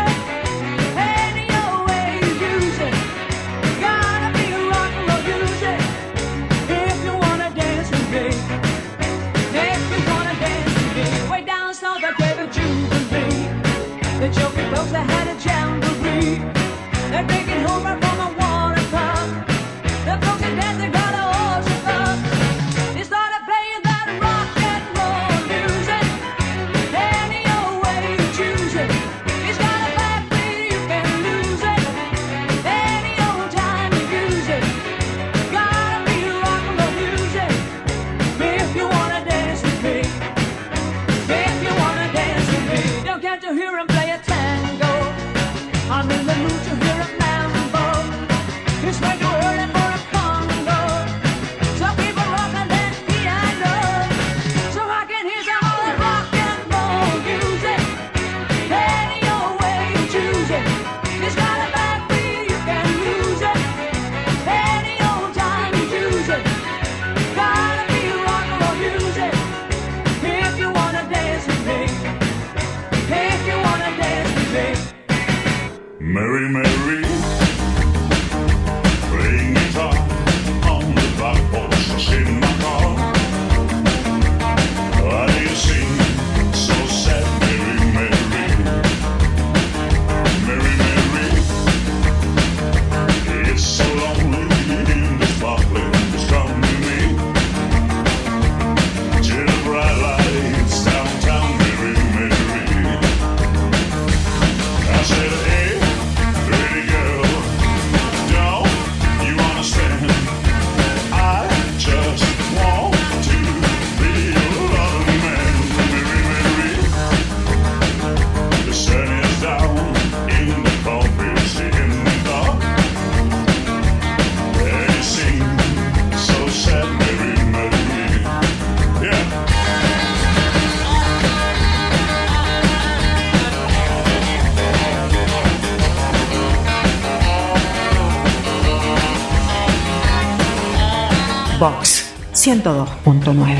Music. folks that had a jamboree. They're drinking home right from a water cup. The folks that dance, they got a ocean cup. They started playing that rock and roll music. Any old way you choose it. It's got a backbeat, you can lose it. Any old time you use it. Gotta be rock and roll music. If you wanna dance with me. If you wanna dance with me. Don't get to hear him play a tango. I'm in the mood to hear a mambo. It's way too early for a congo. Some people rock and dance piano. So I can hear some of the rock and roll music. Any old way you choose it. It's got a backbeat, you can lose it. Any old time you use it. Gotta be rock and roll music. If you wanna dance with me. If you wanna dance with me. Mary, Mary, playing guitar on the back porch in my car. Why do you sing so sad, Mary, Mary? Mary, Mary, it's so lonely in this Parkland. Just come to me to the bright lights downtown, Mary, Mary. I said, hey, pretty girl, don't you understand? I just want to be your loving man, Mary, Mary. The sun is down in the coffee, in the dark. And you sing so sad, Mary, Mary. Yeah. Vox ciento dos punto nueve.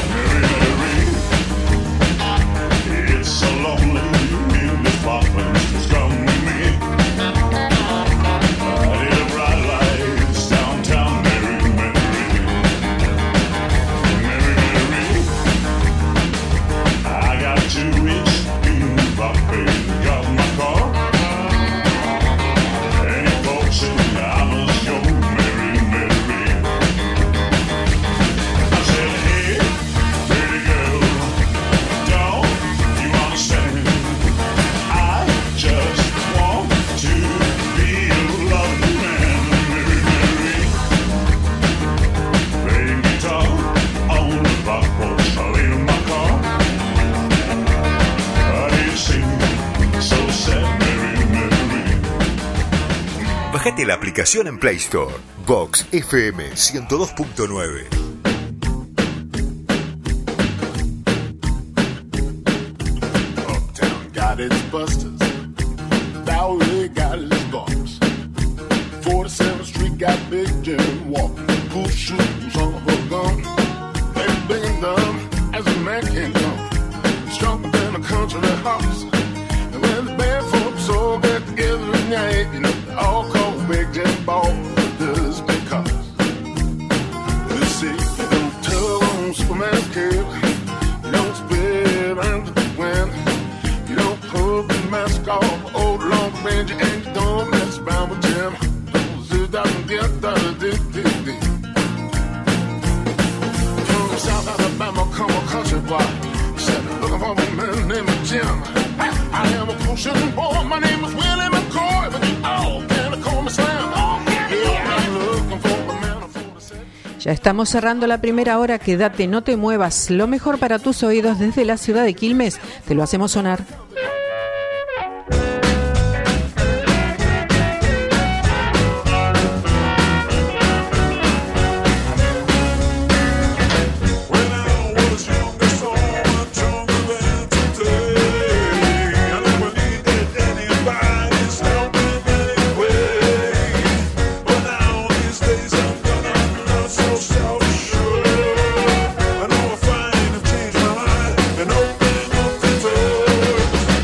It's so lonely in this Parkland. Just come with me. I need a bright lights downtown, Mary, Mary. Mary, Mary. I got two weeks in the Parkland. Got my car. Any folks in I must go, Mary, Mary. I said, hey, pretty girl, don't you understand? I just want to be your loving man, Mary, Mary. Playing guitar on the back porch, I in my car. I hear you sing so sad, Mary, Mary. Bájate la aplicación en Play Store. Vox F M ciento dos punto nueve. Uptown got its busters, Bowery got its bumps. forty-seventh Street got Big Jim walking, cool shoes on her gun. They big and dumb as a man can come, stronger than a country horse. And when the band folks all get together at night, you know, they all call Big Jim Ball just because. You see, you don't tug on Superman's cape, you don't spit under the wind, you don't pull the mask off old Long Ranger, and you don't mess around with Jim. Don't sit down and get that dick, dick, dick. From South Alabama, come a country boy, said, looking for a man named Jim. I am a pushing boy, my name is Willie McCoy, but you all can call me Slam. Yeah, I'm looking for a man of forty-seven. Ya estamos cerrando la primera hora. Quédate, no te muevas. Lo mejor para tus oídos desde la ciudad de Quilmes. Te lo hacemos sonar. I know I find I've changed my mind and open up the door.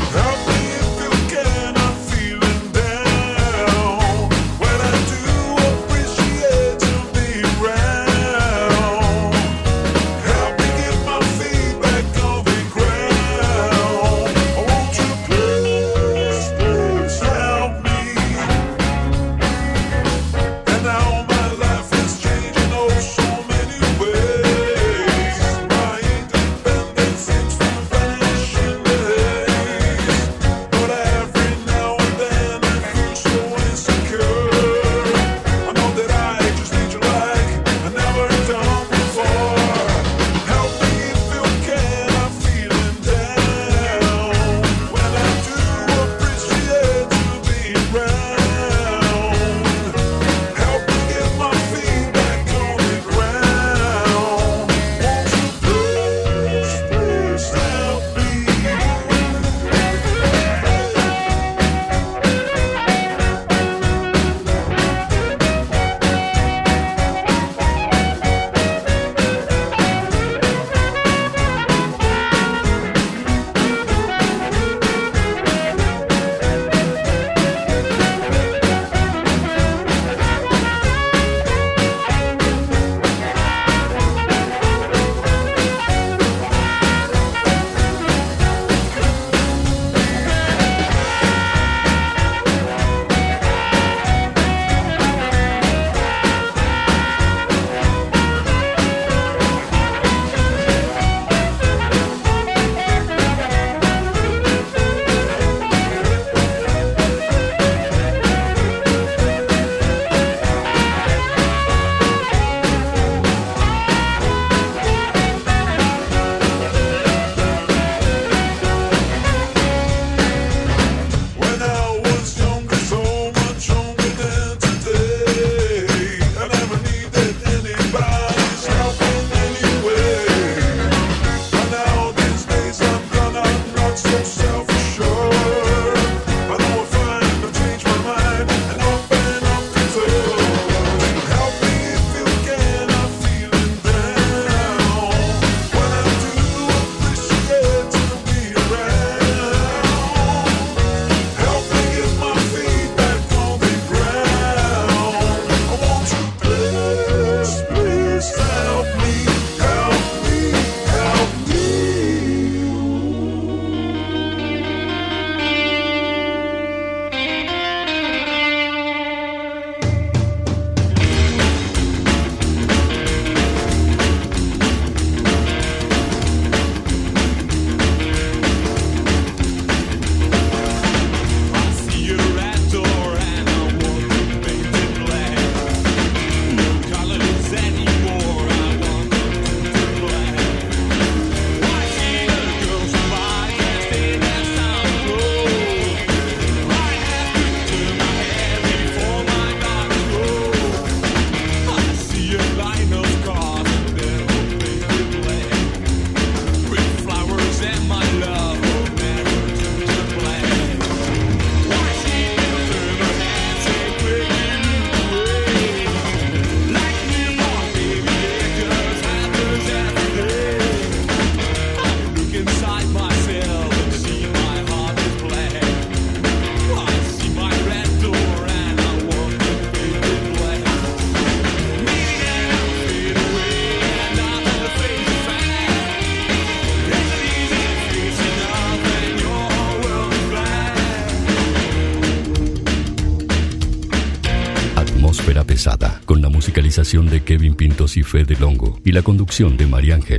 musicalización de Kevin Pintos y Fede Longo y la conducción de María Ángel.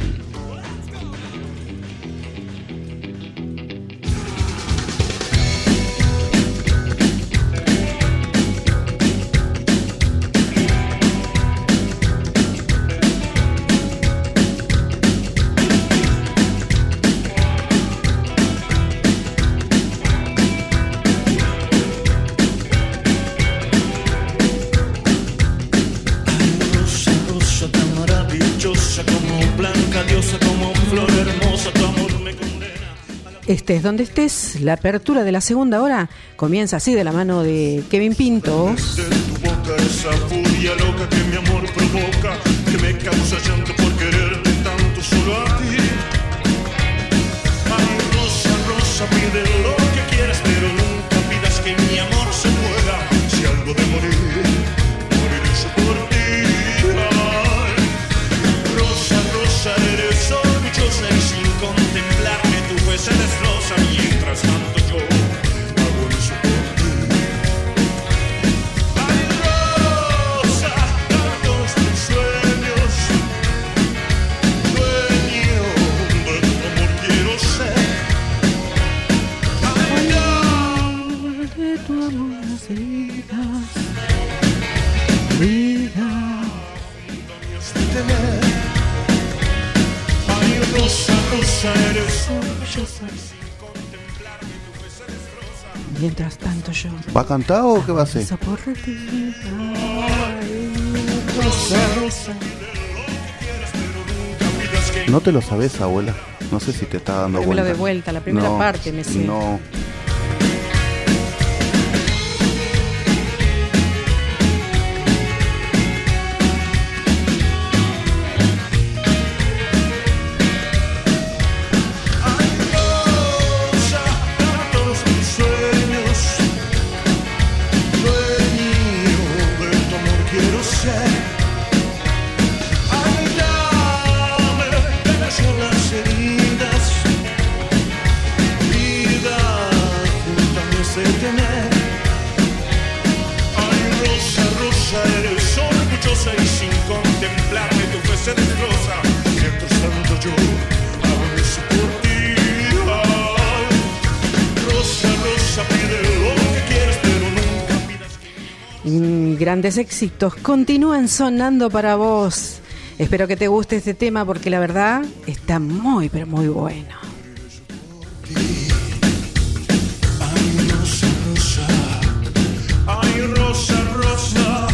Estés donde estés, la apertura de la segunda hora comienza así de la mano de Kevin Pintos. De tu boca esa furia loca que mi amor provoca, que me causa llanto por quererte tanto solo a ti. Ay, rosa, rosa, pide lo que quieras, pero nunca pidas que mi amor se muera. Si algo de morir, moriré yo por ti. Ay, rosa, rosa, eres orgullosa y sin contemplarme tú pues eres rosa, mientras tanto yo hago eso por ti. Ay, rosa, tantos tus sueños, dueño de tu amor quiero ser. Ay, no, de tu amor las heridas, vida. Ay, rosa, rosa, eres orgullosa. Mientras tanto yo ¿Va a cantar o qué va a hacer? eso por ti. No te lo sabes, abuela. No sé si te está dando Pónmelo vuelta. de vuelta, la primera No, parte me sé. No. Y sin contemplarme tú fuese de rosa, mientras tanto yo hago eso por ti. Ay, rosa, rosa, pide lo que quieras, pero nunca pidas que... Mm, grandes éxitos continúan sonando para vos. Espero que te guste este tema porque la verdad está muy pero muy bueno. Ay, rosa, rosa, ay, rosa, rosa.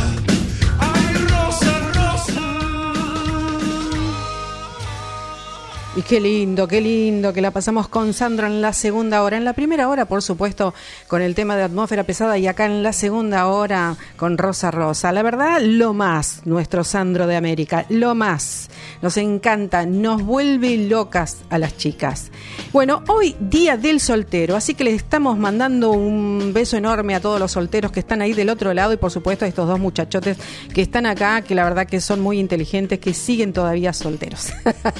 Y qué lindo, qué lindo que la pasamos con Sandro en la segunda hora. En la primera hora, por supuesto, con el tema de Atmósfera Pesada, y acá en la segunda hora con Rosa Rosa. La verdad, lo más, nuestro Sandro de América, lo más. Nos encanta, nos vuelve locas a las chicas. Bueno, hoy día del soltero, así que les estamos mandando un beso enorme a todos los solteros que están ahí del otro lado y por supuesto a estos dos muchachotes que están acá, que la verdad que son muy inteligentes, que siguen todavía solteros.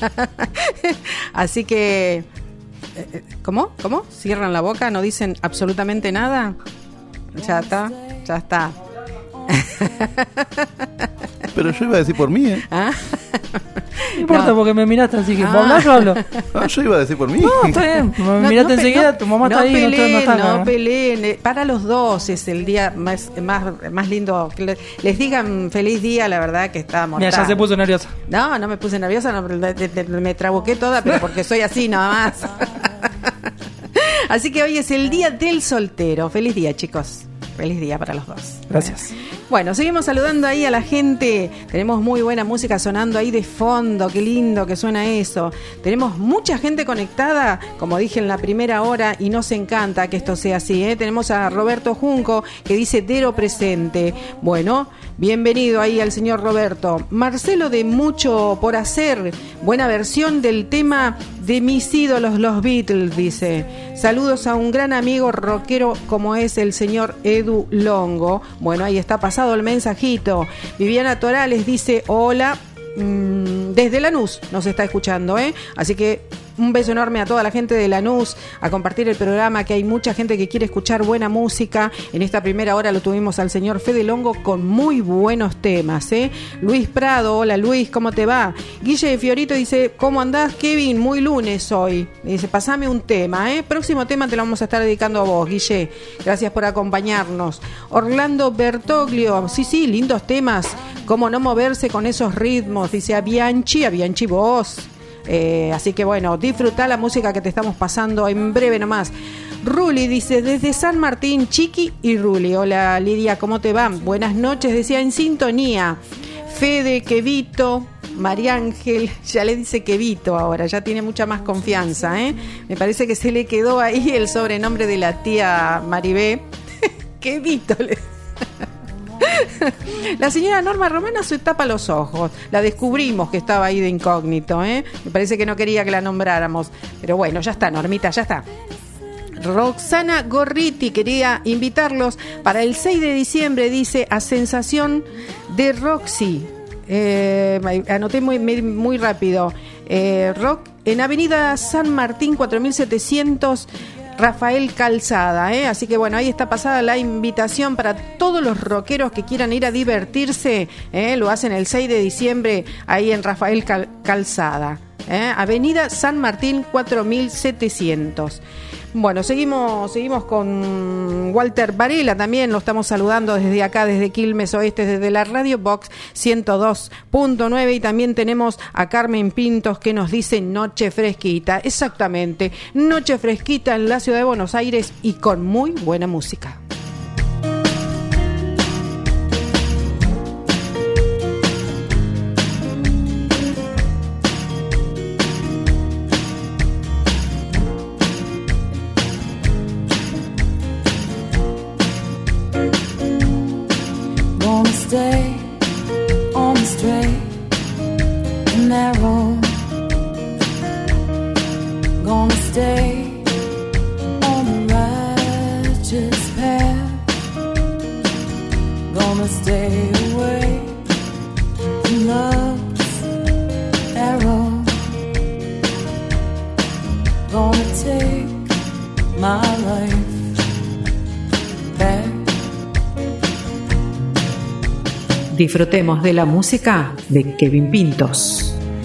Así que, ¿cómo? ¿Cómo? ¿Cierran la boca? ¿No dicen absolutamente nada? Ya está, ya está. Pero yo iba a decir por mí, ¿eh? ¿Ah? No importa, No. porque me miraste, así que Ah. ¿vos hablás, yo hablo? Ah, yo iba a decir por mí. No, está bien. Me No, miraste no pe- enseguida, no- tu mamá está no ahí, no está- peleen, no está acá. no peleen. Eh, Para los dos es el día más, más, más lindo. Que le- les digan feliz día, la verdad que está mortal. Mira, ya se puso nerviosa. No, no me puse nerviosa, no, me, me- me trabuqué toda, pero porque soy así nada más. Así que hoy es el día del soltero. Feliz día, chicos. Feliz día para los dos. Gracias. Bueno, seguimos saludando ahí a la gente. Tenemos muy buena música sonando ahí de fondo. Qué lindo que suena eso. Tenemos mucha gente conectada, como dije en la primera hora, y nos encanta que esto sea así, ¿eh? Tenemos a Roberto Junco, que dice Dero presente. Bueno, bienvenido ahí al señor Roberto. Marcelo de Mucho por Hacer. Buena versión del tema de mis ídolos, los Beatles, dice. Saludos a un gran amigo rockero como es el señor Edu Longo. Bueno, ahí está pasado el mensajito. Viviana Torales dice, hola, mmm, desde Lanús nos está escuchando, ¿eh? Así que un beso enorme a toda la gente de Lanús, a compartir el programa, que hay mucha gente que quiere escuchar buena música. En esta primera hora lo tuvimos al señor Fede Longo con muy buenos temas, ¿eh? Luis Prado, hola Luis, ¿cómo te va? Guille de Fiorito dice, ¿cómo andás, Kevin? Muy lunes hoy. Dice, pasame un tema, ¿eh? Próximo tema te lo vamos a estar dedicando a vos, Guille. Gracias por acompañarnos. Orlando Bertoglio, sí, sí, lindos temas. Cómo no moverse con esos ritmos, dice a Bianchi, a Bianchi vos. Eh, así que bueno, disfruta la música que te estamos pasando en breve nomás. Ruli dice, desde San Martín, Chiqui y Ruli. Hola Lidia, ¿cómo te van? Buenas noches, decía, en sintonía. Fede, Kevito, María Ángel, ya le dice Kevito ahora, ya tiene mucha más confianza, ¿eh? Me parece que se le quedó ahí el sobrenombre de la tía Maribé. Kevito le... La señora Norma Romana se tapa los ojos. La descubrimos que estaba ahí de incógnito, ¿eh? Me parece que no quería que la nombráramos. Pero bueno, ya está, Normita, ya está. Roxana Gorriti quería invitarlos para el seis de diciembre, dice, a Sensación de Roxy. Eh, anoté muy, muy rápido. Eh, rock en Avenida San Martín cuatro mil setecientos, Rafael Calzada, ¿eh? Así que bueno, ahí está pasada la invitación para todos los rockeros que quieran ir a divertirse, ¿eh? Lo hacen el seis de diciembre ahí en Rafael Cal- Calzada, ¿eh? Avenida San Martín cuatro mil setecientos. Bueno, seguimos seguimos con Walter Varela también, lo estamos saludando desde acá, desde Quilmes Oeste, desde la Radio Box ciento dos punto nueve, y también tenemos a Carmen Pintos que nos dice Noche Fresquita. Exactamente, Noche Fresquita en la ciudad de Buenos Aires y con muy buena música. Stay on the straight and narrow. Gonna stay on the righteous path. Gonna stay away from love's arrow. Gonna take my life back. Disfrutemos de la música de Kevin Pintos.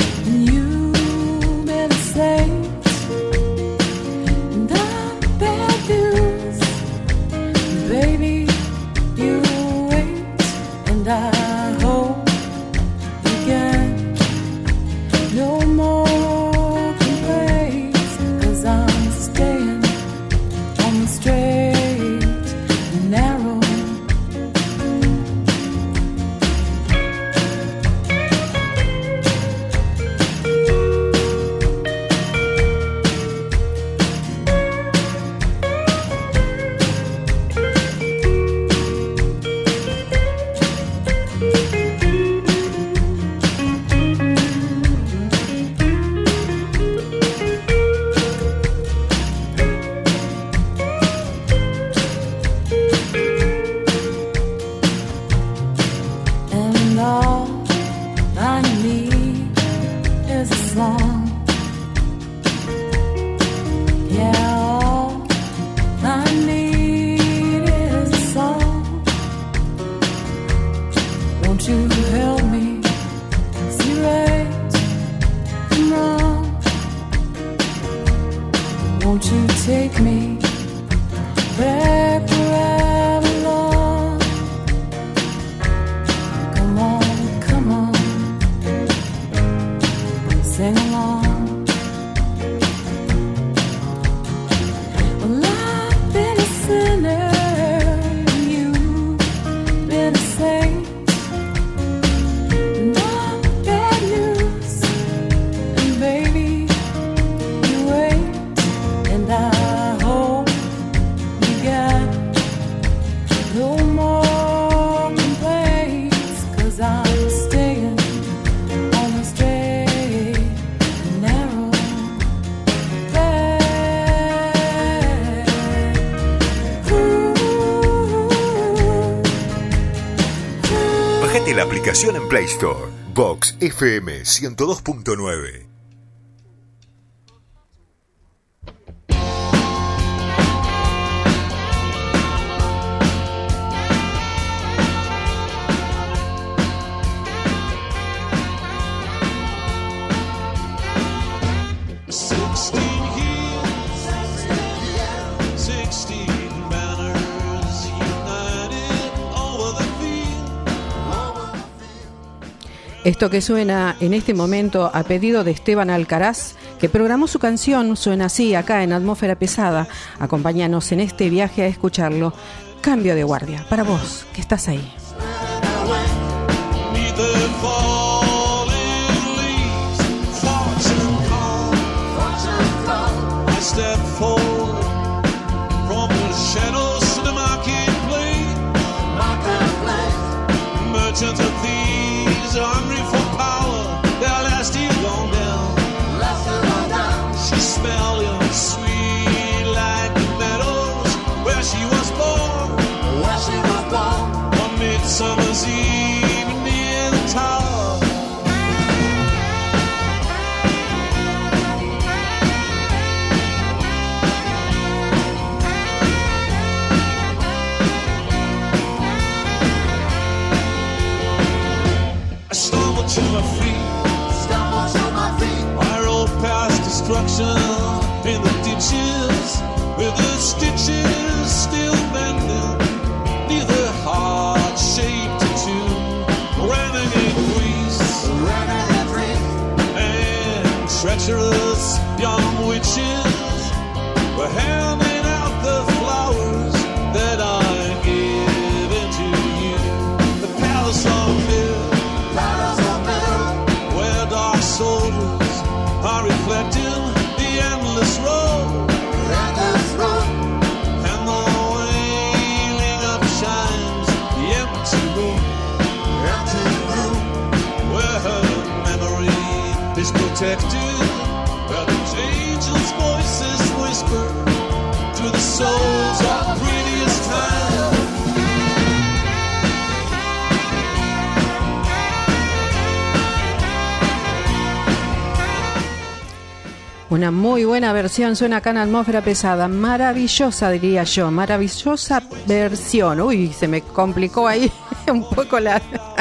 La aplicación en Play Store. Box F M ciento dos punto nueve. Esto que suena en este momento a pedido de Esteban Alcaraz, que programó su canción, suena así acá en Atmósfera Pesada. Acompáñanos en este viaje a escucharlo. Cambio de guardia, para vos, que estás ahí. Step forward from the shadows to the marketplace. Marketplace. Merchants of thieves are hungry for power. Their last year gone down. Last year gone down. She's smelling sweet like the meadows where she was born. Where she was born. On midsummer's eve near the tower. To my feet, stumble to my feet. I roll past destruction in the ditches, with the stitches still bending, neither heart-shaped tattoo, renegade priests, renegade priests, and treacherous young witches were handing out the flowers that I give to you. The palace of fear. Soldiers are reflecting the endless road, endless road, and the wailing up shines the empty room, empty room, where her memory is protected, where the angels' voices whisper to the souls of prettiest time. Una muy buena versión suena acá en Atmósfera Pesada. Maravillosa, diría yo. Maravillosa versión. Uy, se me complicó ahí un poco la...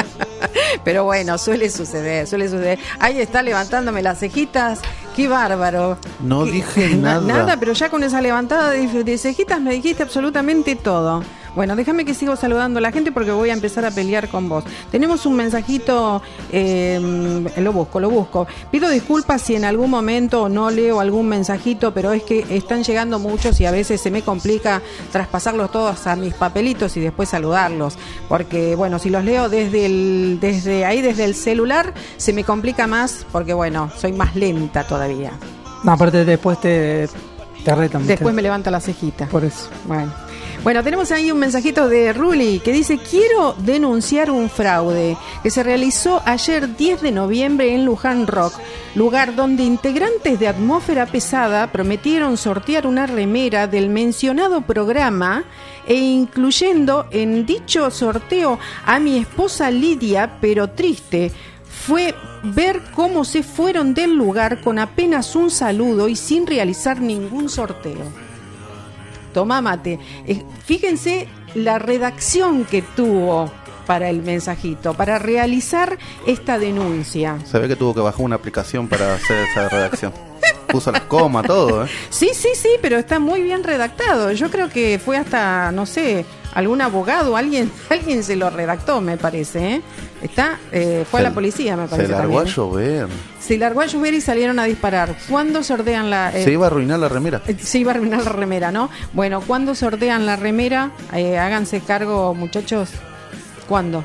Pero bueno, suele suceder, suele suceder. Ahí está levantándome las cejitas. Qué bárbaro. No Qué... dije nada. Nada, pero ya con esa levantada de, de cejitas me dijiste absolutamente todo. Bueno, déjame que sigo saludando a la gente porque voy a empezar a pelear con vos. Tenemos un mensajito, eh, lo busco, lo busco. Pido disculpas si en algún momento no leo algún mensajito, pero es que están llegando muchos y a veces se me complica traspasarlos todos a mis papelitos y después saludarlos. Porque, bueno, si los leo desde el, desde ahí, desde el celular, se me complica más porque, bueno, soy más lenta todavía. No, aparte después te, te retan. Después me levanta la cejita. Por eso. Bueno. Bueno, tenemos ahí un mensajito de Ruli que dice: quiero denunciar un fraude que se realizó ayer diez de noviembre en Luján Rock, lugar donde integrantes de Atmósfera Pesada prometieron sortear una remera del mencionado programa e incluyendo en dicho sorteo a mi esposa Lidia, pero triste fue ver cómo se fueron del lugar con apenas un saludo y sin realizar ningún sorteo. Tomá mate. Eh, fíjense la redacción que tuvo para el mensajito, para realizar esta denuncia. Se ve que tuvo que bajar una aplicación para hacer esa redacción. Puso las comas, todo, ¿eh? Sí, sí, sí, pero está muy bien redactado. Yo creo que fue hasta, no sé, algún abogado, alguien alguien se lo redactó, me parece, ¿eh? Está, eh, fue se, a la policía, me parece. Se largó también, a llover. Se largó a llover y salieron a disparar. ¿Cuándo sortean la...? Eh, se iba a arruinar la remera. Eh, se iba a arruinar la remera, ¿no? Bueno, ¿cuándo sortean la remera? Eh, háganse cargo, muchachos. ¿Cuándo?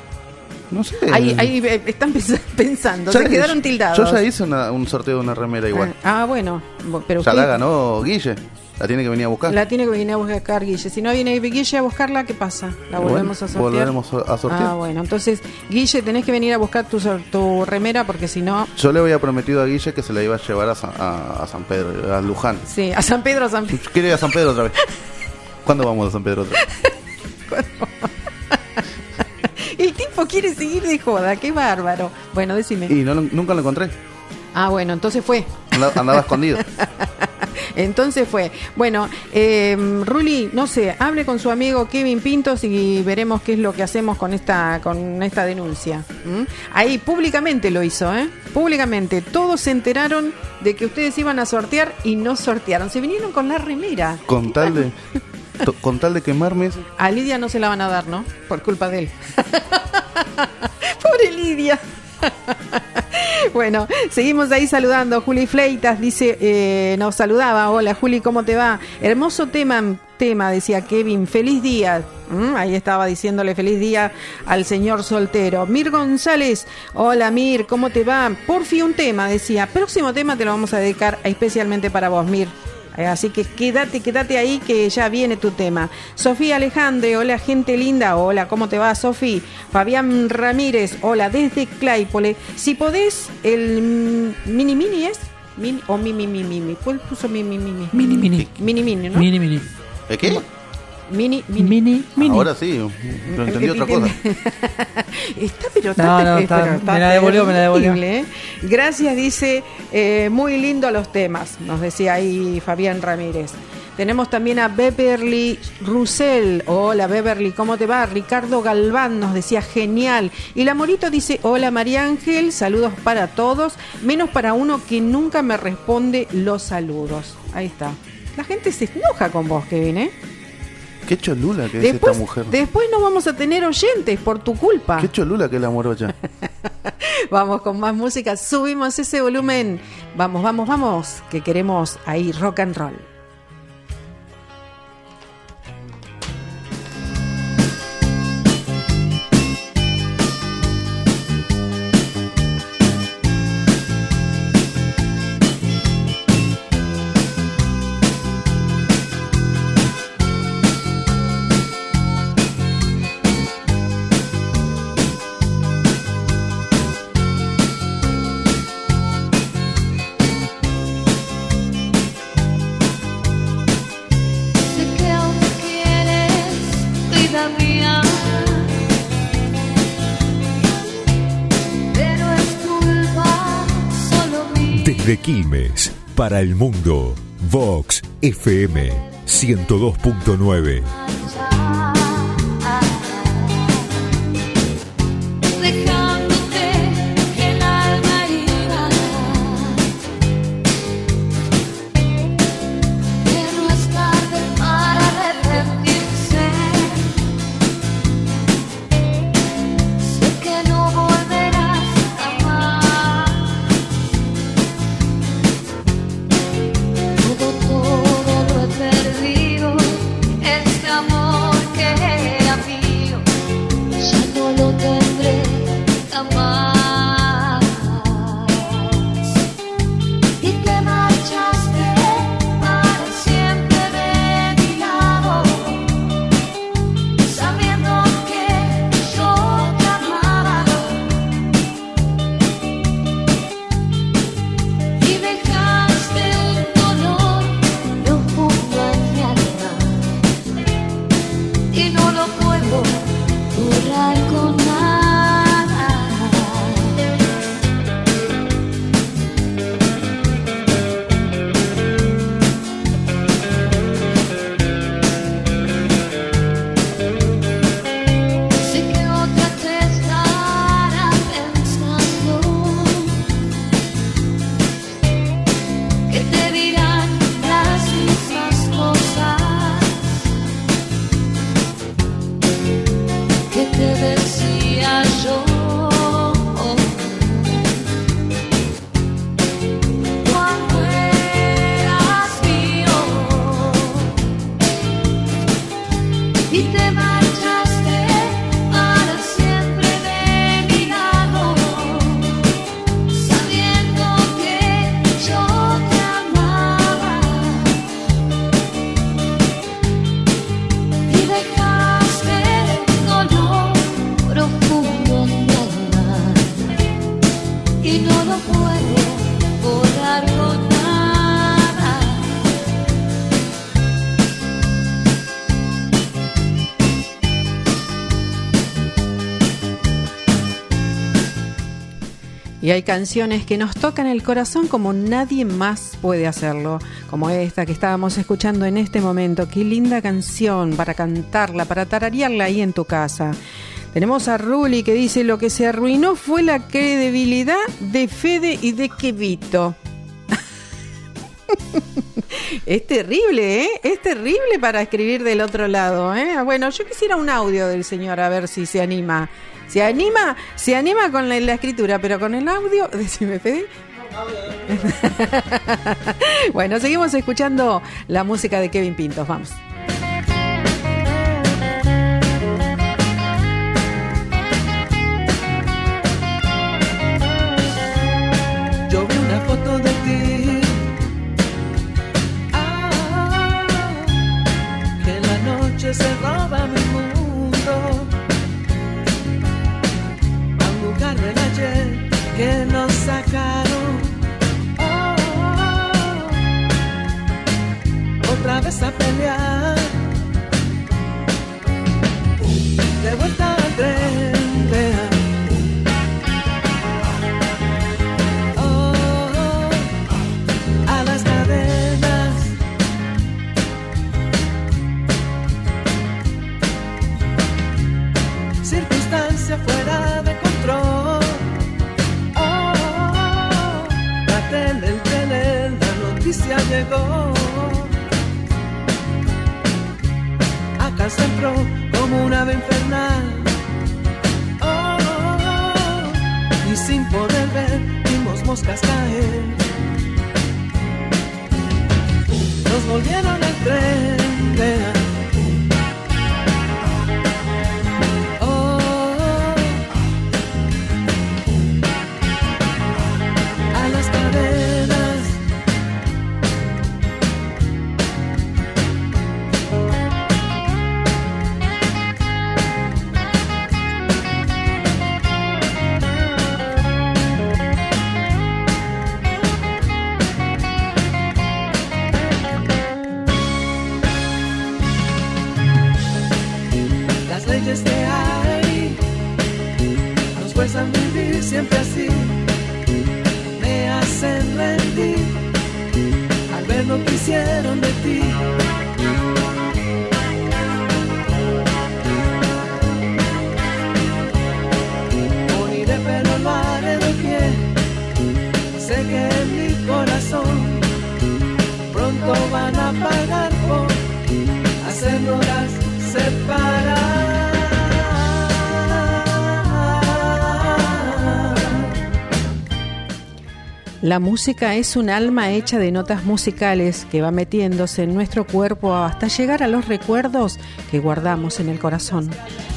No sé. Ahí, ahí eh, están pensando, ya se quedaron tildados. Yo ya hice una, un sorteo de una remera igual. Ah, ah bueno. Pero ya usted, la ganó Guille. La tiene que venir a buscar. La tiene que venir a buscar Guille. Si no viene Guille a buscarla, ¿qué pasa? ¿La volvemos bueno, a sortear? Volveremos a sortear. Ah, bueno. Entonces, Guille, tenés que venir a buscar tu, tu remera porque si no... Yo le había prometido a Guille que se la iba a llevar a San, a, a San Pedro, a Luján. Sí, a San Pedro, a San Pedro. Quiero ir a San Pedro otra vez. ¿Cuándo vamos a San Pedro otra vez? El tipo quiere seguir de joda, qué bárbaro. Bueno, decime. Y no, nunca lo encontré. Ah, bueno, entonces fue. Andaba, andaba escondido. Entonces fue. Bueno, eh, Ruli, no sé, hable con su amigo Kevin Pintos y veremos qué es lo que hacemos con esta con esta denuncia. ¿Mm? Ahí públicamente lo hizo, ¿eh? Públicamente. Todos se enteraron de que ustedes iban a sortear y no sortearon. Se vinieron con la remera. Con tal de... Con tal de quemarme. A Lidia no se la van a dar, ¿no? Por culpa de él. Pobre Lidia. Bueno, seguimos ahí saludando. Juli Fleitas dice, eh, nos saludaba. Hola Juli, ¿cómo te va? Hermoso tema, tema decía Kevin. Feliz día. Mm, ahí estaba diciéndole feliz día al señor soltero. Mir González, hola Mir, ¿cómo te va? Porfi un tema, decía. Próximo tema te lo vamos a dedicar especialmente para vos, Mir. Así que quédate, quédate ahí que ya viene tu tema. Sofía Alejandre, hola gente linda, hola, ¿cómo te va Sofi? Fabián Ramírez, hola, desde Claypole. Si podés, el mini mini es, mini, o mimi mimi mimi, ¿cuál puso mimi mimi? Mini mini. Mini mini, ¿no? Mini mini. ¿De qué? Mini mini. Mini mini. Ahora sí, no entendí otra cosa. Está pero No, no, está- pero me la devolvió, me la devolvió. terrible, ¿eh? Gracias, dice, eh, muy lindo los temas, nos decía ahí Fabián Ramírez. Tenemos también a Beverly Russell. Hola Beverly, ¿cómo te va? Ricardo Galván nos decía genial. Y la Morito dice, hola María Ángel, saludos para todos, menos para uno que nunca me responde los saludos. Ahí está. La gente se enoja con vos, Kevin, ¿eh? Qué cholula que Después, es esta mujer. después no vamos a tener oyentes por tu culpa. Qué cholula que es la morocha. Vamos con más música, subimos ese volumen. Vamos, vamos, vamos, que queremos ahí rock and roll. Sé que aún me quieres, vida mía, pero es culpa solo mía. Desde Quilmes, para el mundo, Vox F M ciento dos punto nueve. Dejándote el alma iba, pero es tarde para arrepentirse. Sé que no volverás jamás. Todo, todo lo he perdido. Este amor que era mío ya no lo tendré jamás. Y te marchaste para siempre de mi lado, sabiendo que yo te amaba. Y dejaste un dolor profundo en mi alma, y no lo puedo borrar con nada. Sé que otra te estará pensando, que te dirán las mismas cosas que te decía yo. Cuando eras mío y te marchaste para siempre de mi lado, sabiendo que yo te amaba. Y dejaste dolor profundo en mi alma, y no lo puedo borrar con nada. Y hay canciones que nos tocan el corazón como nadie más puede hacerlo, como esta que estábamos escuchando en este momento. Qué linda canción para cantarla, para tararearla ahí en tu casa. Tenemos a Ruli que dice: lo que se arruinó fue la credibilidad de Fede y de Kevito. Es terrible, ¿eh? Es terrible para escribir del otro lado, ¿eh? Bueno, yo quisiera un audio del señor, a ver si se anima. Se anima, se anima con la, la escritura, pero con el audio, decime, Fede. Bueno, seguimos escuchando la música de Kevin Pintos, vamos. Yo vi una foto de ti, ah, que en la noche se roba mi mundo, a un lugar del ayer que nos sacaron, oh, otra vez a pelear, de vuelta al tren, vea. Fuera de control, oh, la tele, el tele, la noticia llegó, acá se entró como una ave infernal, oh, y sin poder ver vimos moscas caer, nos volvieron al tren, vean. Siempre así me hacen rendir al ver lo que hicieron de ti. Moriré pero lo haré de pie. Sé que en mi corazón pronto van a pagar por hacernos separar. La música es un alma hecha de notas musicales que va metiéndose en nuestro cuerpo hasta llegar a los recuerdos que guardamos en el corazón.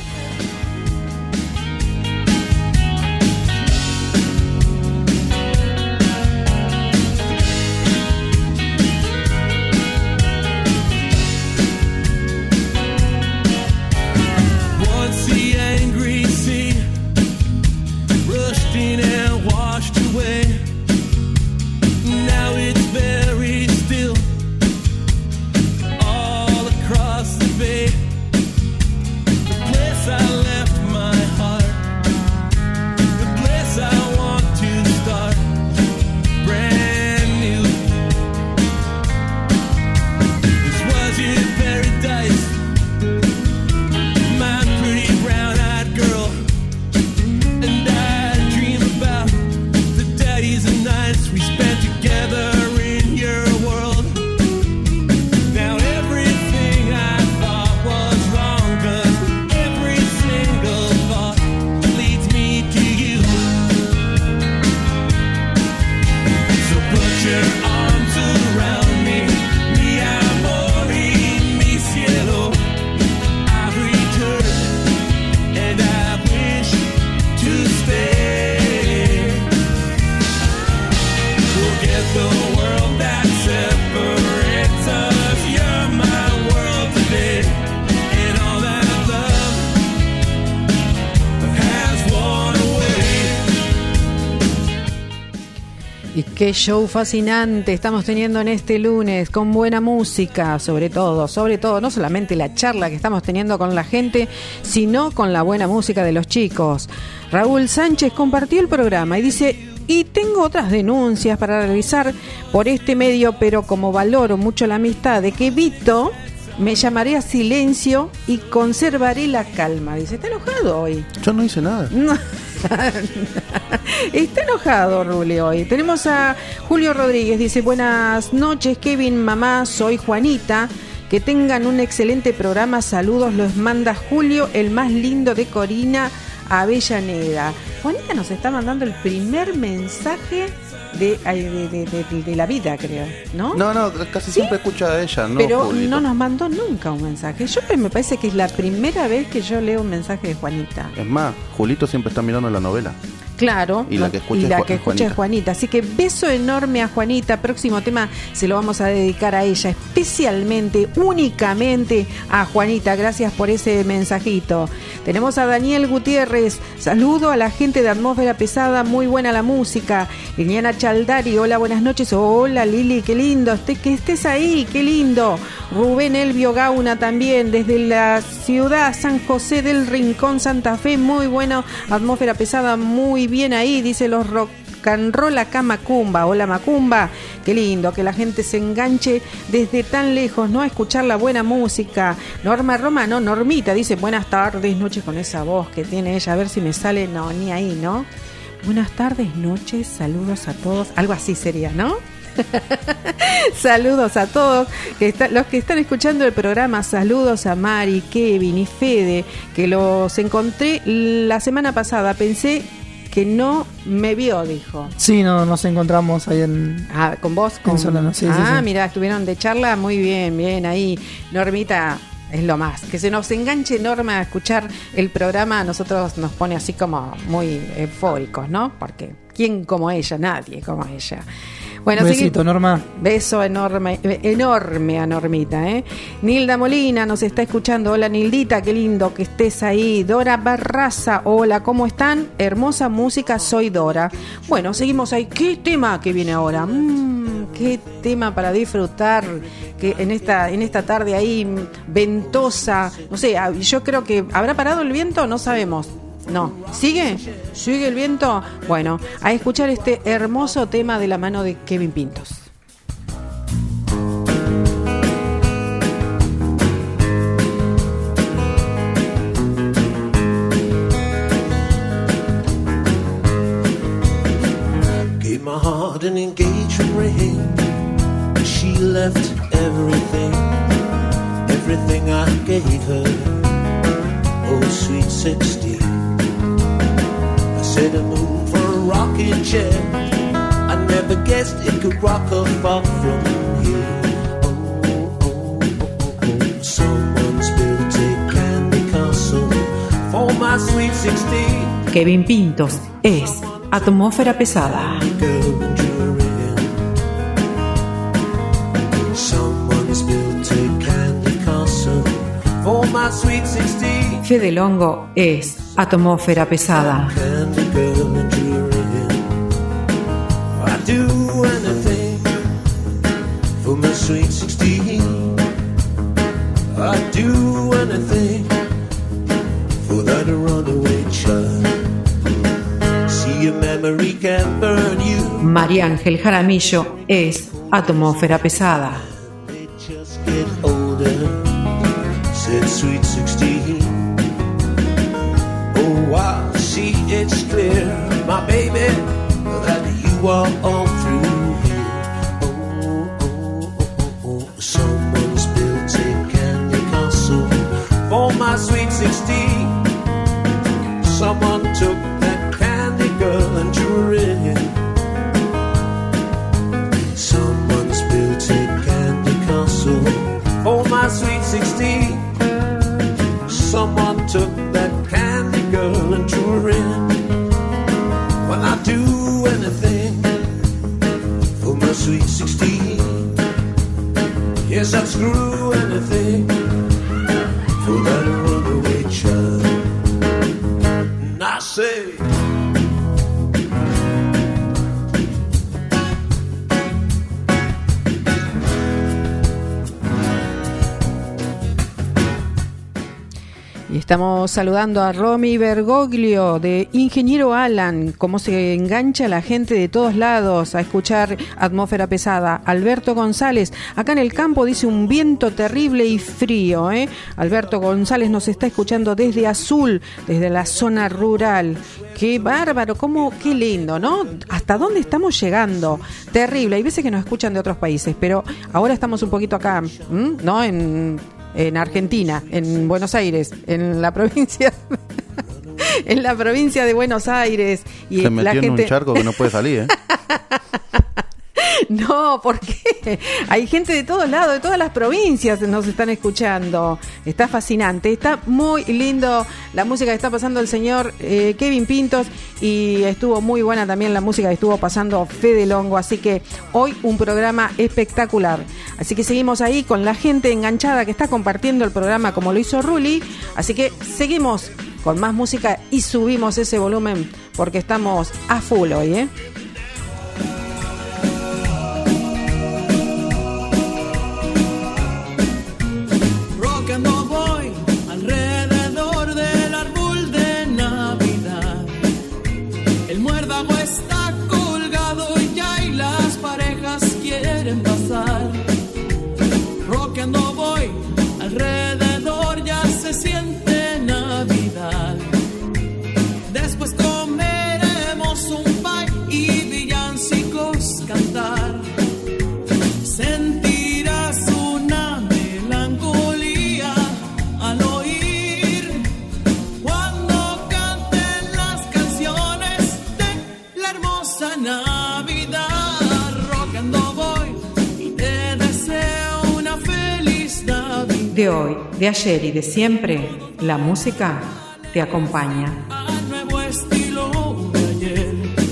Qué show fascinante estamos teniendo en este lunes, con buena música, sobre todo, sobre todo, no solamente la charla que estamos teniendo con la gente, sino con la buena música de los chicos. Raúl Sánchez compartió el programa y dice: y tengo otras denuncias para realizar por este medio, pero como valoro mucho la amistad de que Vito, me llamaré a silencio y conservaré la calma. Dice, ¿está enojado hoy? Yo no hice nada. No. Está enojado Ruli hoy. Tenemos a Julio Rodríguez, dice: buenas noches Kevin, mamá, soy Juanita. Que tengan un excelente programa, saludos, los manda Julio, el más lindo de Corina Avellaneda. Juanita nos está mandando el primer mensaje de, de, de, de, de la vida, creo, ¿no? No, no, casi ¿Sí? siempre escucha a ella, ¿no? Pero Julito. no nos mandó nunca un mensaje. Yo me parece que es la primera vez que yo leo un mensaje de Juanita. Es más, Julito siempre está mirando la novela. Claro, Y la que escucha y es la Ju- que escucha Juanita. es Juanita. Así que beso enorme a Juanita. Próximo tema se lo vamos a dedicar a ella, especialmente, únicamente a Juanita. Gracias por ese mensajito. Tenemos a Daniel Gutiérrez. Saludo a la gente de Atmósfera Pesada. Muy buena la música. Liliana Chaldari. Hola, buenas noches. Hola, Lili. Qué lindo este, que estés ahí. Qué lindo. Rubén Elvio Gauna también. Desde la ciudad San José del Rincón, Santa Fe. Muy bueno. Atmósfera Pesada. Muy bien ahí, dice los rock and roll acá Macumba. Hola Macumba, qué lindo que la gente se enganche desde tan lejos, ¿no? A escuchar la buena música. Norma Roma, no, Normita, dice buenas tardes, noches, con esa voz que tiene ella, a ver si me sale, no, ni ahí, ¿no? Buenas tardes, noches, saludos a todos, algo así sería, ¿no? Saludos a todos que está, los que están escuchando el programa. Saludos a Mari, Kevin y Fede, que los encontré la semana pasada. Pensé que no me vio, dijo. Sí, no, nos encontramos ahí en... Ah, ¿con vos? Con... En Solano, sí, ah, sí, sí. mira, estuvieron de charla, muy bien, bien ahí. Normita, es lo más. Que se nos enganche Norma a escuchar el programa, a nosotros nos pone así como muy eufóricos, ¿no? Porque ¿quién como ella? Nadie como ella. Bueno, besito, segui- Norma. Beso enorme, enorme a Normita, ¿eh? Nilda Molina nos está escuchando. Hola Nildita, qué lindo que estés ahí. Dora Barraza, hola, ¿cómo están? Hermosa música, soy Dora. Bueno, seguimos ahí. ¿Qué tema que viene ahora? Mm, qué tema para disfrutar que en esta, en esta tarde ahí mm, ventosa. No sé, ah, yo creo que ¿habrá parado el viento? No sabemos. No. ¿Sigue? ¿Sigue el viento? Bueno, a escuchar este hermoso tema de la mano de Kevin Pintos. Gave my heart an engagement ring. She left everything, everything I gave her. Oh, sweet sixteen. I said I moved for a rocking chair. I never guessed it could rock her far from here. Oh, oh, oh, oh, oh. Someone's built a candy castle for my sweet sixteen. Kevin Pintos es Atmósfera Pesada. Someone's built a candy castle for my sweet sixteen. Fede Longo es Atmósfera Pesada. Candy girl and jewelry. I'd do anything for my sweet sixteen. I'd do anything for that runaway child. See, a memory can burn you. María Ángel Jaramillo es Atmósfera Pesada. Just get older, said sweet sixteen. Oh, I see it's clear, my baby, that you are all through here. Oh, oh, oh, oh, oh. Someone's built a candy castle for my sweet sixteen. Someone took that candy girl and drew it in. Someone's built a candy castle for my sweet sixteen. Someone took that candy girl and drew her in. Well, I'd do anything for my sweet sixteen. Yes, I'd screw anything for that runaway child. And I say, Y estamos saludando a Romy Bergoglio de Ingeniero Alan, cómo se engancha la gente de todos lados a escuchar Atmósfera Pesada. Alberto González, acá en el campo dice un viento terrible y frío, ¿eh? Alberto González nos está escuchando desde Azul, desde la zona rural. Qué bárbaro, cómo, qué lindo, ¿no? ¿Hasta dónde estamos llegando? Terrible, hay veces que nos escuchan de otros países, pero ahora estamos un poquito acá, ¿m? ¿no? En... en Argentina, en Buenos Aires, en la provincia en la provincia de Buenos Aires y se metió la gente... en un charco que no puede salir, ¿eh? No, ¿por qué? Hay gente de todos lados, de todas las provincias nos están escuchando. Está fascinante, está muy lindo la música que está pasando el señor eh, Kevin Pintos, y estuvo muy buena también la música que estuvo pasando Fede Longo, así que hoy un programa espectacular. Así que seguimos ahí con la gente enganchada que está compartiendo el programa como lo hizo Ruli, así que seguimos con más música y subimos ese volumen porque estamos a full hoy, ¿eh? Rockeando voy alrededor del árbol de Navidad. El muérdago está colgado ya y las parejas quieren pasar. Rockeando voy alrededor, ya se siente Navidad. Después comeremos un pie y villancicos cantar. Sentirás una melancolía al oír cuando canten las canciones de la hermosa Navidad. Rockeando voy y te deseo una feliz Navidad. De hoy, de ayer y de siempre, la música te acompaña. Al nuevo estilo de ayer.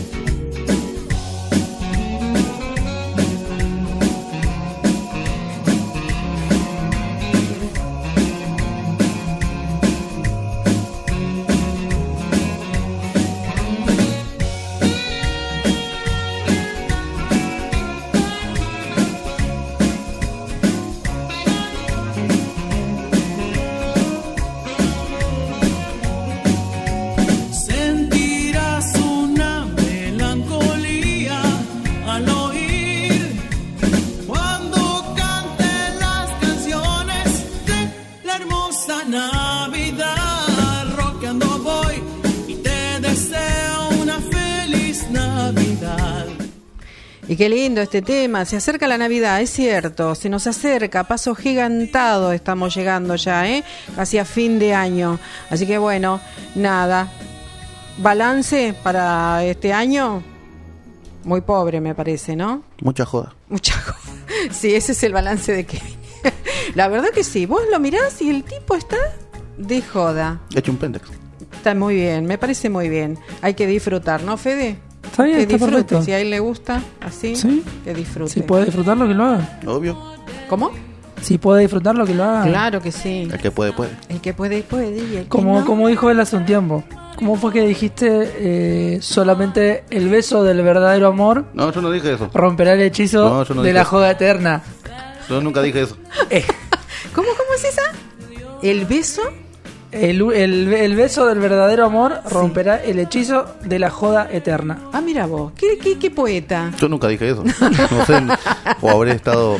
Sentirás una melancolía al oír cuando canten las canciones de la hermosa Navidad. Rockeando voy y te deseo una feliz Navidad. Y qué lindo este tema, se acerca la Navidad, es cierto, se nos acerca, paso gigantado estamos llegando ya, ¿eh? Casi a fin de año, así que bueno, nada, balance para este año, muy pobre me parece, ¿no? Mucha joda. Mucha joda, sí, ese es el balance de Kevin. La verdad que sí, vos lo mirás y el tipo está de joda. Hecho un pendex. Está muy bien, me parece muy bien, hay que disfrutar, ¿no, Fede? Está bien, Que está disfrute, perfecto. si a él le gusta, así, Sí. que disfrute. Si puede disfrutarlo, que lo haga. Obvio. ¿Cómo? Si puede disfrutarlo, que lo haga. Claro que sí. El que puede, puede. El que puede, puede. Y el que Como, no. como dijo él hace un tiempo. ¿Cómo fue que dijiste eh, solamente el beso del verdadero amor No, yo no dije eso. romperá el hechizo No, yo no de dije la eso. joda eterna? Yo nunca dije eso. ¿Cómo, cómo es esa? ¿El beso? El, el, el beso del verdadero amor romperá el hechizo de la joda eterna. Ah, mira vos, qué, qué, qué poeta. Yo nunca dije eso. No sé, o habré estado...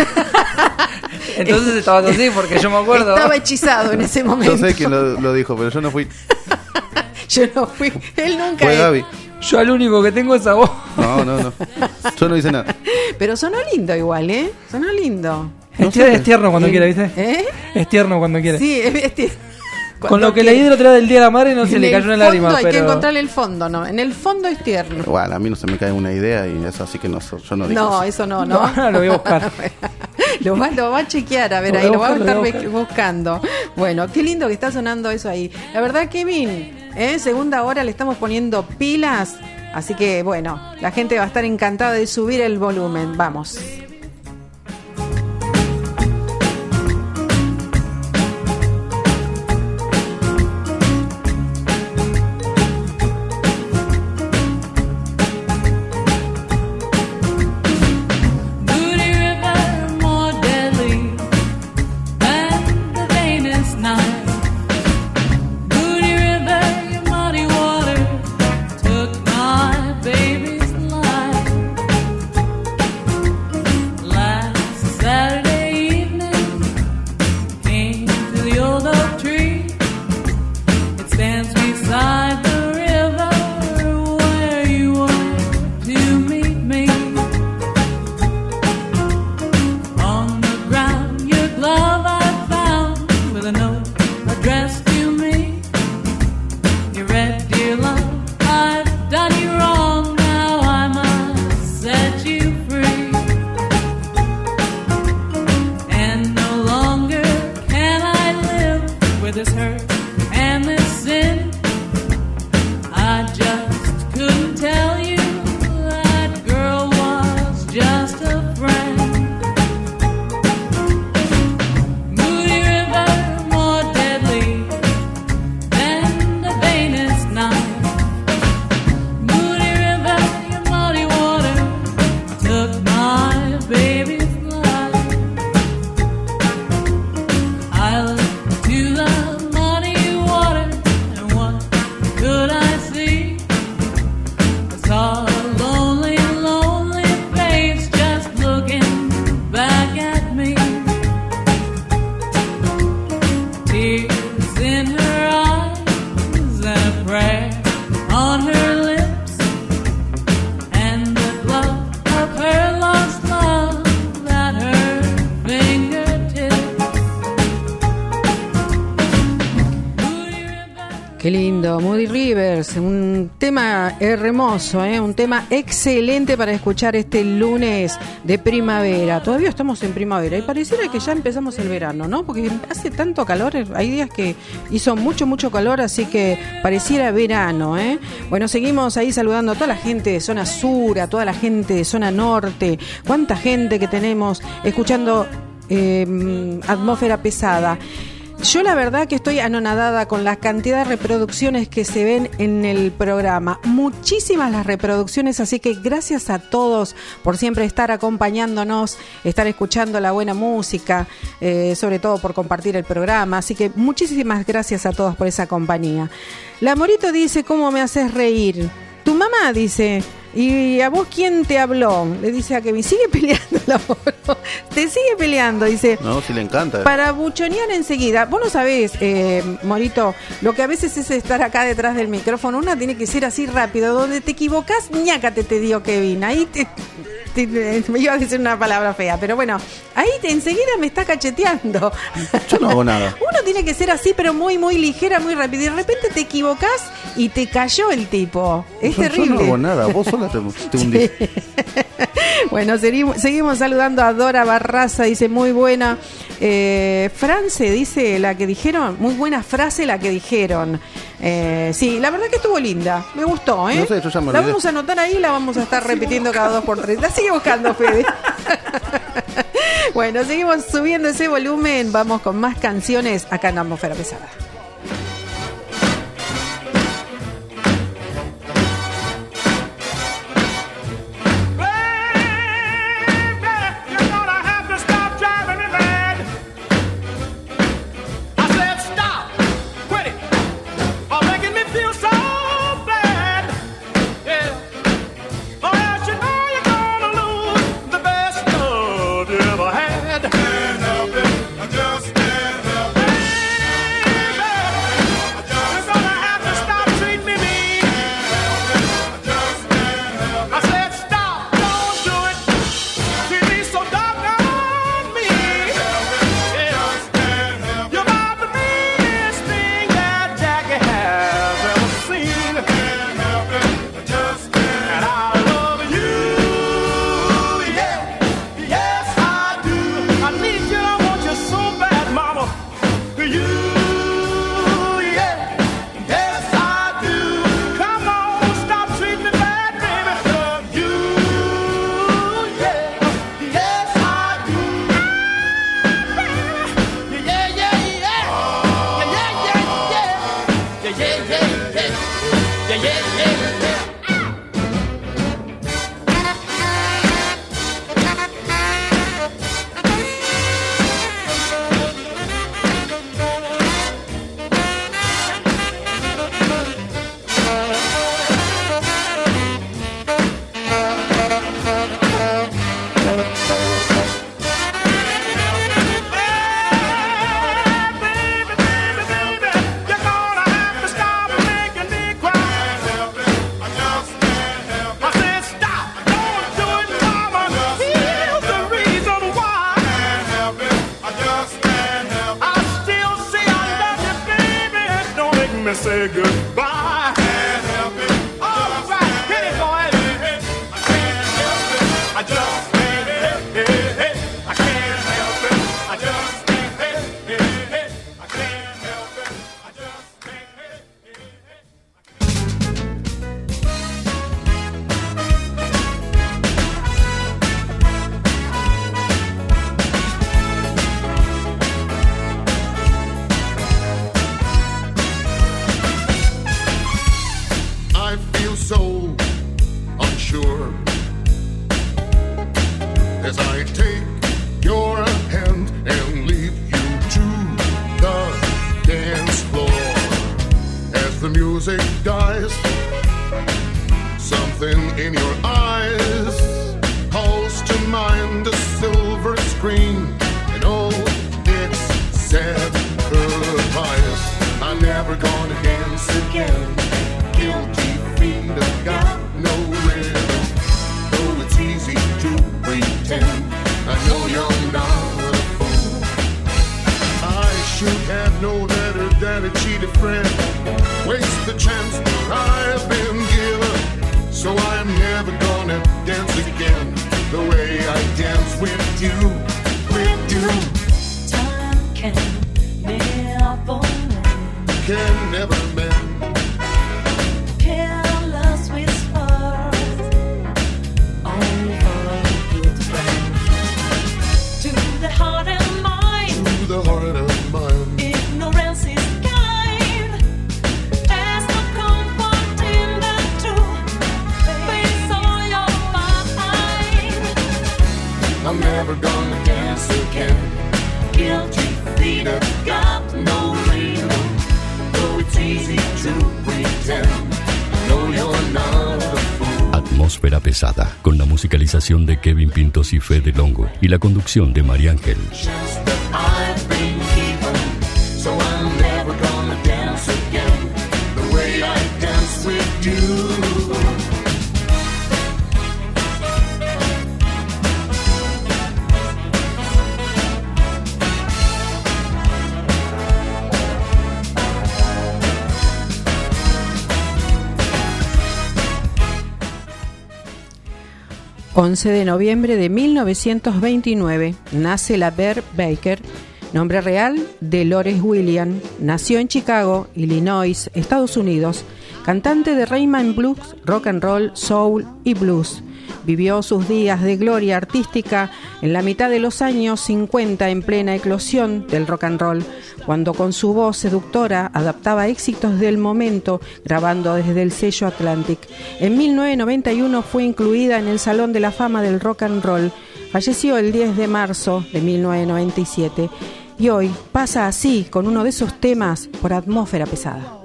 Entonces estabas así porque yo me acuerdo. Estaba hechizado en ese momento. Yo sé quién lo, lo dijo, pero yo no fui. Yo no fui, él nunca. Fue es. Gaby. Yo al único que tengo es a vos. No, no, no. Yo no hice nada. Pero sonó lindo igual, ¿eh? Sonó lindo. Es, tier- es tierno cuando El- quiere, ¿viste? ¿Eh? Es tierno cuando quiere. Sí, es, es tierno. Con Cuando lo que quiere. leí del otro día del Día de la Madre no se En le el cayó una fondo lágrima, hay que pero... encontrarle el fondo, ¿no? En el fondo es tierno. Igual, a mí no se me cae una idea y eso así que no, so- yo no dije No, eso. eso no, no. No, lo voy a buscar. Lo va, lo va a chequear, a ver, Lo ahí voy a lo va a buscar, estar lo voy a be- buscando. Bueno, qué lindo que está sonando eso ahí. La verdad, Kevin, ¿eh? Segunda hora le estamos poniendo pilas, así que bueno, la gente va a estar encantada de subir el volumen. Vamos. Moody River, more deadly than the vainest night. Qué lindo, Moody Rivers, un tema hermoso, ¿eh? Un tema excelente para escuchar este lunes de primavera. Todavía estamos en primavera y pareciera que ya empezamos el verano, ¿no? Porque hace tanto calor, hay días que hizo mucho, mucho calor, así que pareciera verano, ¿eh? Bueno, seguimos ahí saludando a toda la gente de zona sur, a toda la gente de zona norte. Cuánta gente que tenemos escuchando eh, Atmósfera Pesada. Yo la verdad que estoy anonadada con la cantidad de reproducciones que se ven en el programa. Muchísimas las reproducciones, así que gracias a todos por siempre estar acompañándonos, estar escuchando la buena música, eh, sobre todo por compartir el programa. Así que muchísimas gracias a todos por esa compañía. La Morito dice, ¿cómo me haces reír? Tu mamá dice, ¿y a vos quién te habló? Le dice a Kevin, sigue peleando la Moro. Te sigue peleando, dice. No, sí le encanta. Para buchonear enseguida. Vos no sabés, eh, Morito, lo que a veces es estar acá detrás del micrófono. Una tiene que ser así rápido. Donde te equivocás, ñácate, te dio Kevin. Ahí te, te, te, me iba a decir una palabra fea, pero bueno, ahí te, enseguida me está cacheteando. Yo no hago nada. Uno tiene que ser así, pero muy, muy ligera, muy rápido. Y de repente te equivocás y te cayó el tipo. Es yo, terrible. Yo no hago nada. Vos sola te, te hundís. Sí. Bueno, seguimos, seguimos saludando a Dora Barraza, dice muy buena eh, frase, dice la que dijeron, muy buena frase la que dijeron. Eh, sí, la verdad que estuvo linda, me gustó, ¿eh? No sé, yo ya me la olvidé. vamos a anotar ahí y la vamos a estar repitiendo cada dos por tres. La sigue buscando, Fede. Bueno, seguimos subiendo ese volumen, vamos con más canciones acá en Atmósfera Pesada. should have known that her daddy cheated friend. Waste the chance that I've been given. So I'm never gonna dance again the way I dance with you, with you. Time can never mend. Can never mend. Careless whispers, only for a good friend. To the heart and mind, To the heart of mine. ignorance is kind. There's no comfort in the truth. Face all your mind. I'm never gonna dance again. Guilty feet have got no reason. Though it's easy to pretend. No, you're not a fool. Atmósfera pesada, con la musicalización de Kevin Pintos y Fede Longo y la conducción de María Ángel. I've been given, so I'm never gonna dance again the way I dance with you. once de noviembre de mil novecientos veintinueve nace la Bear Baker, nombre real Dolores William. Nació en Chicago, Illinois, Estados Unidos. Cantante de rhythm and blues, rock and roll, soul y blues. Vivió sus días de gloria artística en la mitad de los años cincuenta, en plena eclosión del rock and roll, cuando con su voz seductora adaptaba éxitos del momento, grabando desde el sello Atlantic. En mil novecientos noventa y uno fue incluida en el Salón de la Fama del Rock and Roll. Falleció el diez de marzo de mil novecientos noventa y siete. Y hoy pasa así con uno de sus temas por Atmósfera Pesada.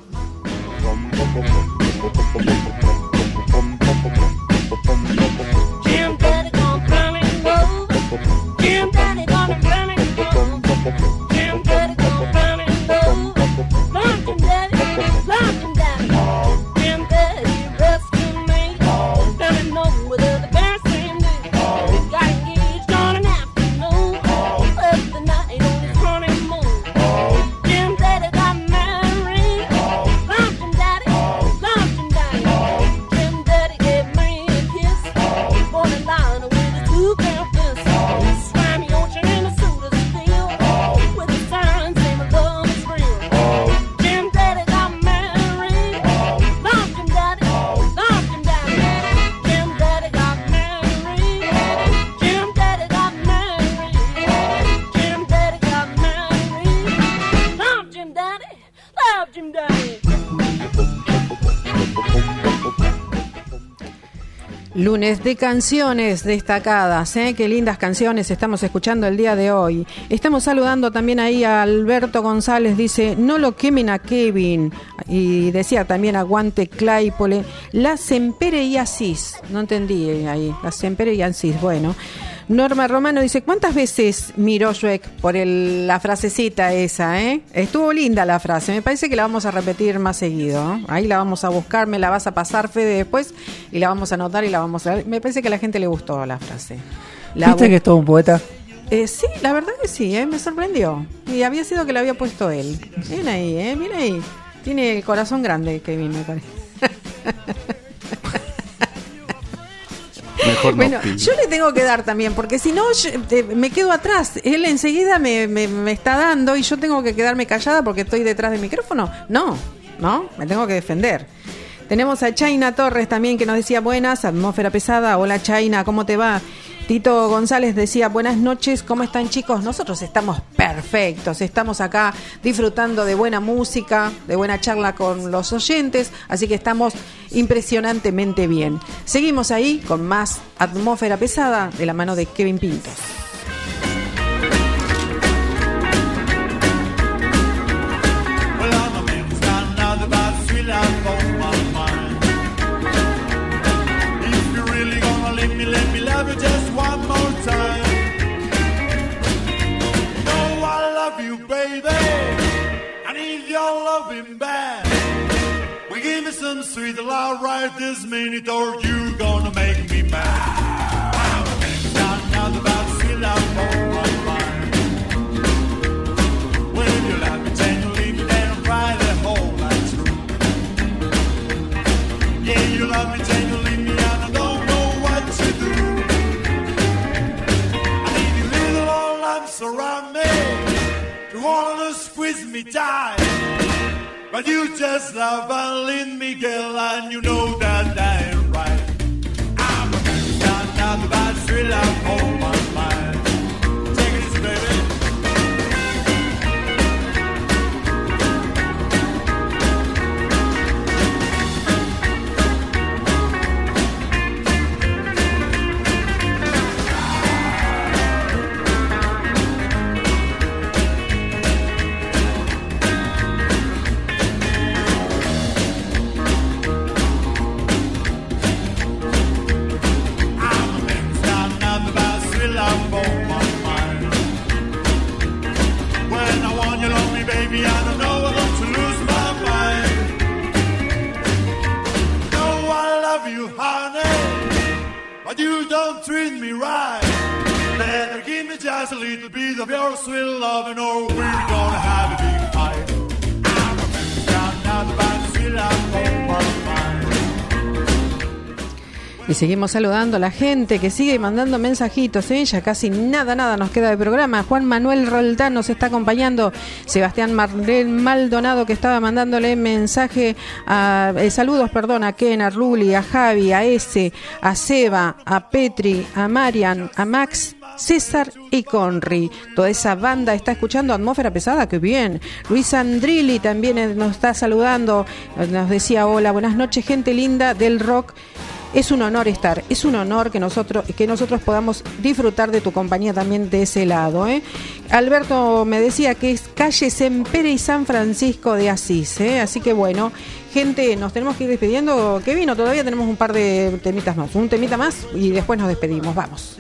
Jim Daddy gonna come and go. Jim Daddy gonna come and go. Jim Daddy gonna come and go. Love Jim Daddy, love Jim Daddy. Jim Daddy rescued me. Let me know whether the best thing do. Got engaged on an afternoon. Left the night on his honeymoon. Jim Daddy got married. Love Jim Daddy, love Jim Daddy. Jim Daddy gave me a kiss. Born in line with his two bare fists. Swam the ocean in a suit of steel. With the sign saying my love is real. Jim Daddy got married. Love Jim Daddy, love Jim Daddy. Jim Daddy got married. Jim Daddy got married. Jim Daddy got married. Love Jim Daddy, love Jim Daddy. Lunes de canciones destacadas, ¿eh? Qué lindas canciones estamos escuchando el día de hoy. Estamos saludando también ahí a Alberto González, dice, no lo quemen a Kevin. Y decía también aguante Claypole. La Sempere y Asís, no entendí ahí, la Sempere y Asís, bueno. Norma Romano dice, ¿cuántas veces miró Shrek por el, la frasecita esa, eh? Estuvo linda la frase, me parece que la vamos a repetir más seguido, ¿eh? Ahí la vamos a buscar, me la vas a pasar, Fede, después, y la vamos a anotar y la vamos a... Me parece que a la gente le gustó la frase. La ¿Viste que es todo un poeta? Eh, sí, la verdad que sí, ¿eh? Me sorprendió. Y había sido que la había puesto él. Bien ahí, ¿eh? Bien ahí. Tiene el corazón grande, Kevin, me parece. Mejor no bueno, pide. yo le tengo que dar también, porque si no yo, eh, me quedo atrás. Él enseguida me, me, me está dando y yo tengo que quedarme callada porque estoy detrás del micrófono. No, no, me tengo que defender. Tenemos a Chaina Torres también que nos decía buenas, Atmósfera Pesada. Hola Chaina, ¿cómo te va? Tito González decía buenas noches, ¿cómo están chicos? Nosotros estamos perfectos, estamos acá disfrutando de buena música, de buena charla con los oyentes, así que estamos impresionantemente bien. Seguimos ahí con más Atmósfera Pesada de la mano de Kevin Pintos. Well, I'm a man standing out about sweet life on my mind. If you're really gonna let me, let me love you just one more time. You know I love you, baby. I need your loving bad. Well, give me some sweet love right this minute, or you gonna make me mad. I'm a man standing out about sweet life on my mind. Well, twist me tight. But you just love and lead me, girl, and you know that I ain't right. I'm a man down, down the bad street, I'm on my mind. Take it easy, baby. Baby, I don't know I'm going to lose my mind. No, I love you, honey, but you don't treat me right. Better give me just a little bit of your sweet loving, or we're gonna have a big fight. I'm a man down, down the back, still I'm on my mind. Y seguimos saludando a la gente que sigue mandando mensajitos, ¿eh? Ya casi nada, nada nos queda de programa. Juan Manuel Roldán nos está acompañando. Sebastián Marlel Maldonado, que estaba mandándole mensaje, a, eh, saludos, perdón, a Ken, a Ruli, a Javi, a Ese, a Seba, a Petri, a Marian, a Max, César y Conry. Toda esa banda está escuchando Atmósfera Pesada, qué bien. Luis Andrilli también nos está saludando, nos decía hola, buenas noches, gente linda del rock. Es un honor estar, es un honor que nosotros que nosotros podamos disfrutar de tu compañía también de ese lado, ¿eh? Alberto me decía que es calle Sempere y San Francisco de Asís, ¿eh? Así que bueno, gente, nos tenemos que ir despidiendo. ¿Qué vino? Todavía tenemos un par de temitas más, un temita más y después nos despedimos, vamos.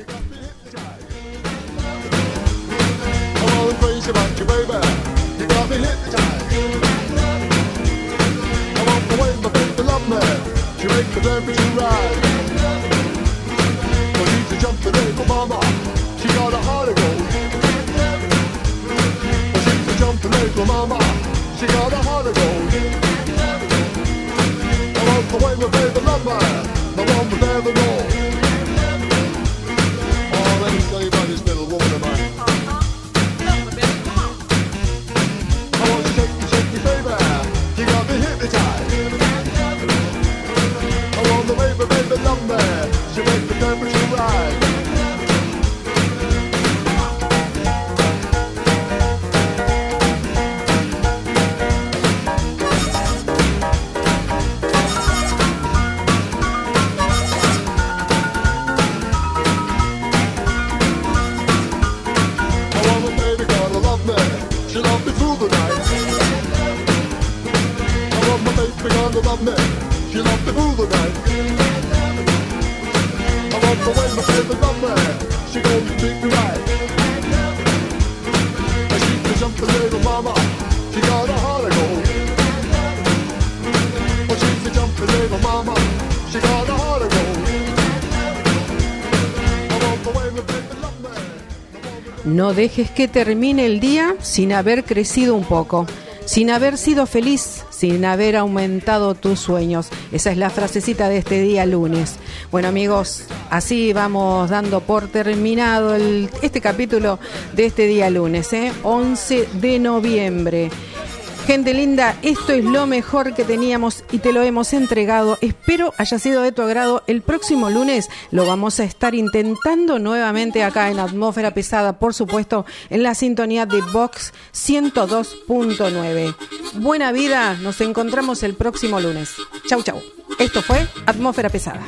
She makes the temperature rise. But she's a jumping little mama. She got a heart of gold. But she's a jumping little mama. She got a heart of gold. I want the way my baby love me, the one with never know. Oh, let me tell you about this little woman of mine. I want to shake you, shake you, baby. You got me hypnotized. The way my baby love me, she makes the temperature rise. I want my baby girl to love me, she love me through the night. I want my baby girl to love me, she love me through the night. I love the way my baby love me, she gonna treat me right. And she's the jumping little mama, she got a heart of gold. Oh, she's the jumping little mama, she got a heart of gold. I love the way my baby love me. No dejes que termine el día sin haber crecido un poco, sin haber sido feliz, sin haber aumentado tus sueños. Esa es la frasecita de este día lunes. Bueno, amigos, así vamos dando por terminado el, este capítulo de este día lunes, ¿eh? once de noviembre. Gente linda, esto es lo mejor que teníamos y te lo hemos entregado. Espero haya sido de tu agrado. El próximo lunes lo vamos a estar intentando nuevamente acá en Atmósfera Pesada, por supuesto, en la sintonía de Vox ciento dos punto nueve. Buena vida, nos encontramos el próximo lunes. Chau, chau. Esto fue Atmósfera Pesada.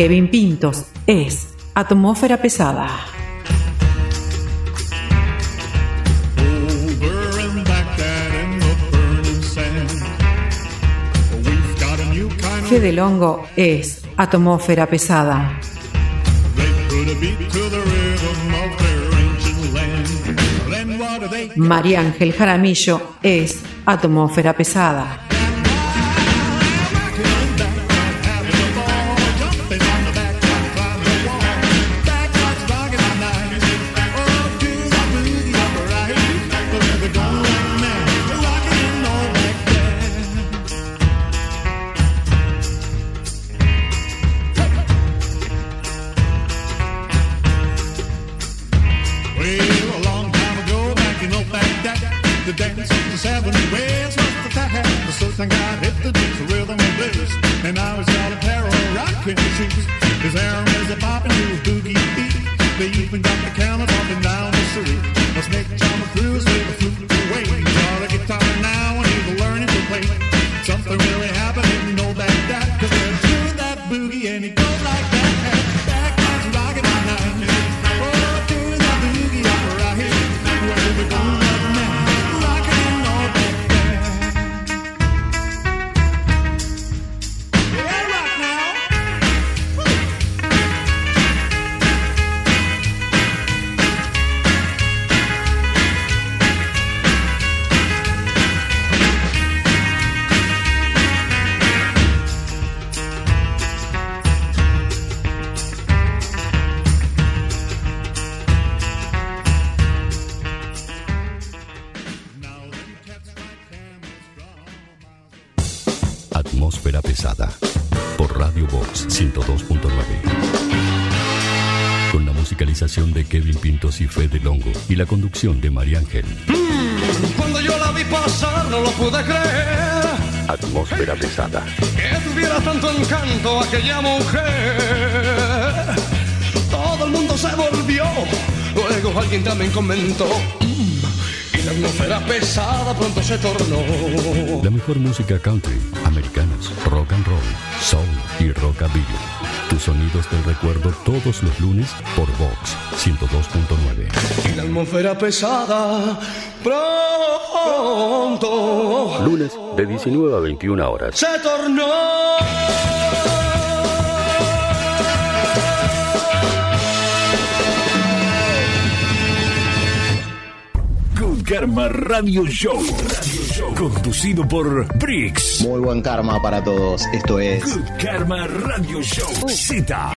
Kevin Pintos es Atmósfera Pesada. Over and back that in the burning sand. We've got a new kind of Fede Longo es Atmósfera Pesada. they put a beat to the rhythm of their ancient land. Then what do they María Ángel Jaramillo es Atmósfera Pesada. Well, a long time ago, back in old Baghdad, the dance of the seven ways was the tag. The Sultan God hit the beat, the rhythm of blues, and now he's got a pair of rocking shoes. His arm is a popping to a boogie beat. They even got the counters up and down the street. A snake charmer through his with a flute away. He's got a guitar now and he's learning to play. Something really happened in old Baghdad, 'cause they're doing that boogie and he goes like that. Backwards rocking all night. Oh, doing that boogie right here. Where we going right now? Rocking in old Baghdad. Yeah, rock now. Atmósfera Pesada por Radio Box ciento dos punto nueve. Con la musicalización de Kevin Pintos y Fede Longo y la conducción de María Ángel. Cuando yo la vi pasar no lo pude creer. Atmósfera Pesada. Que tuviera tanto encanto aquella mujer. Todo el mundo se volvió. Luego alguien también comentó. "Mm", y la atmósfera pesada pronto se tornó. La mejor música country, americanos, rock and roll, soul y rockabilly. Tus sonidos del recuerdo todos los lunes por Vox ciento dos punto nueve. Y la atmósfera pesada pronto Lunes de diecinueve a veintiuna horas. se tornó. Good Karma Radio Show. Radio Show. Conducido por Briggs. Muy buen karma para todos. Esto es Good Karma Radio Show. Z.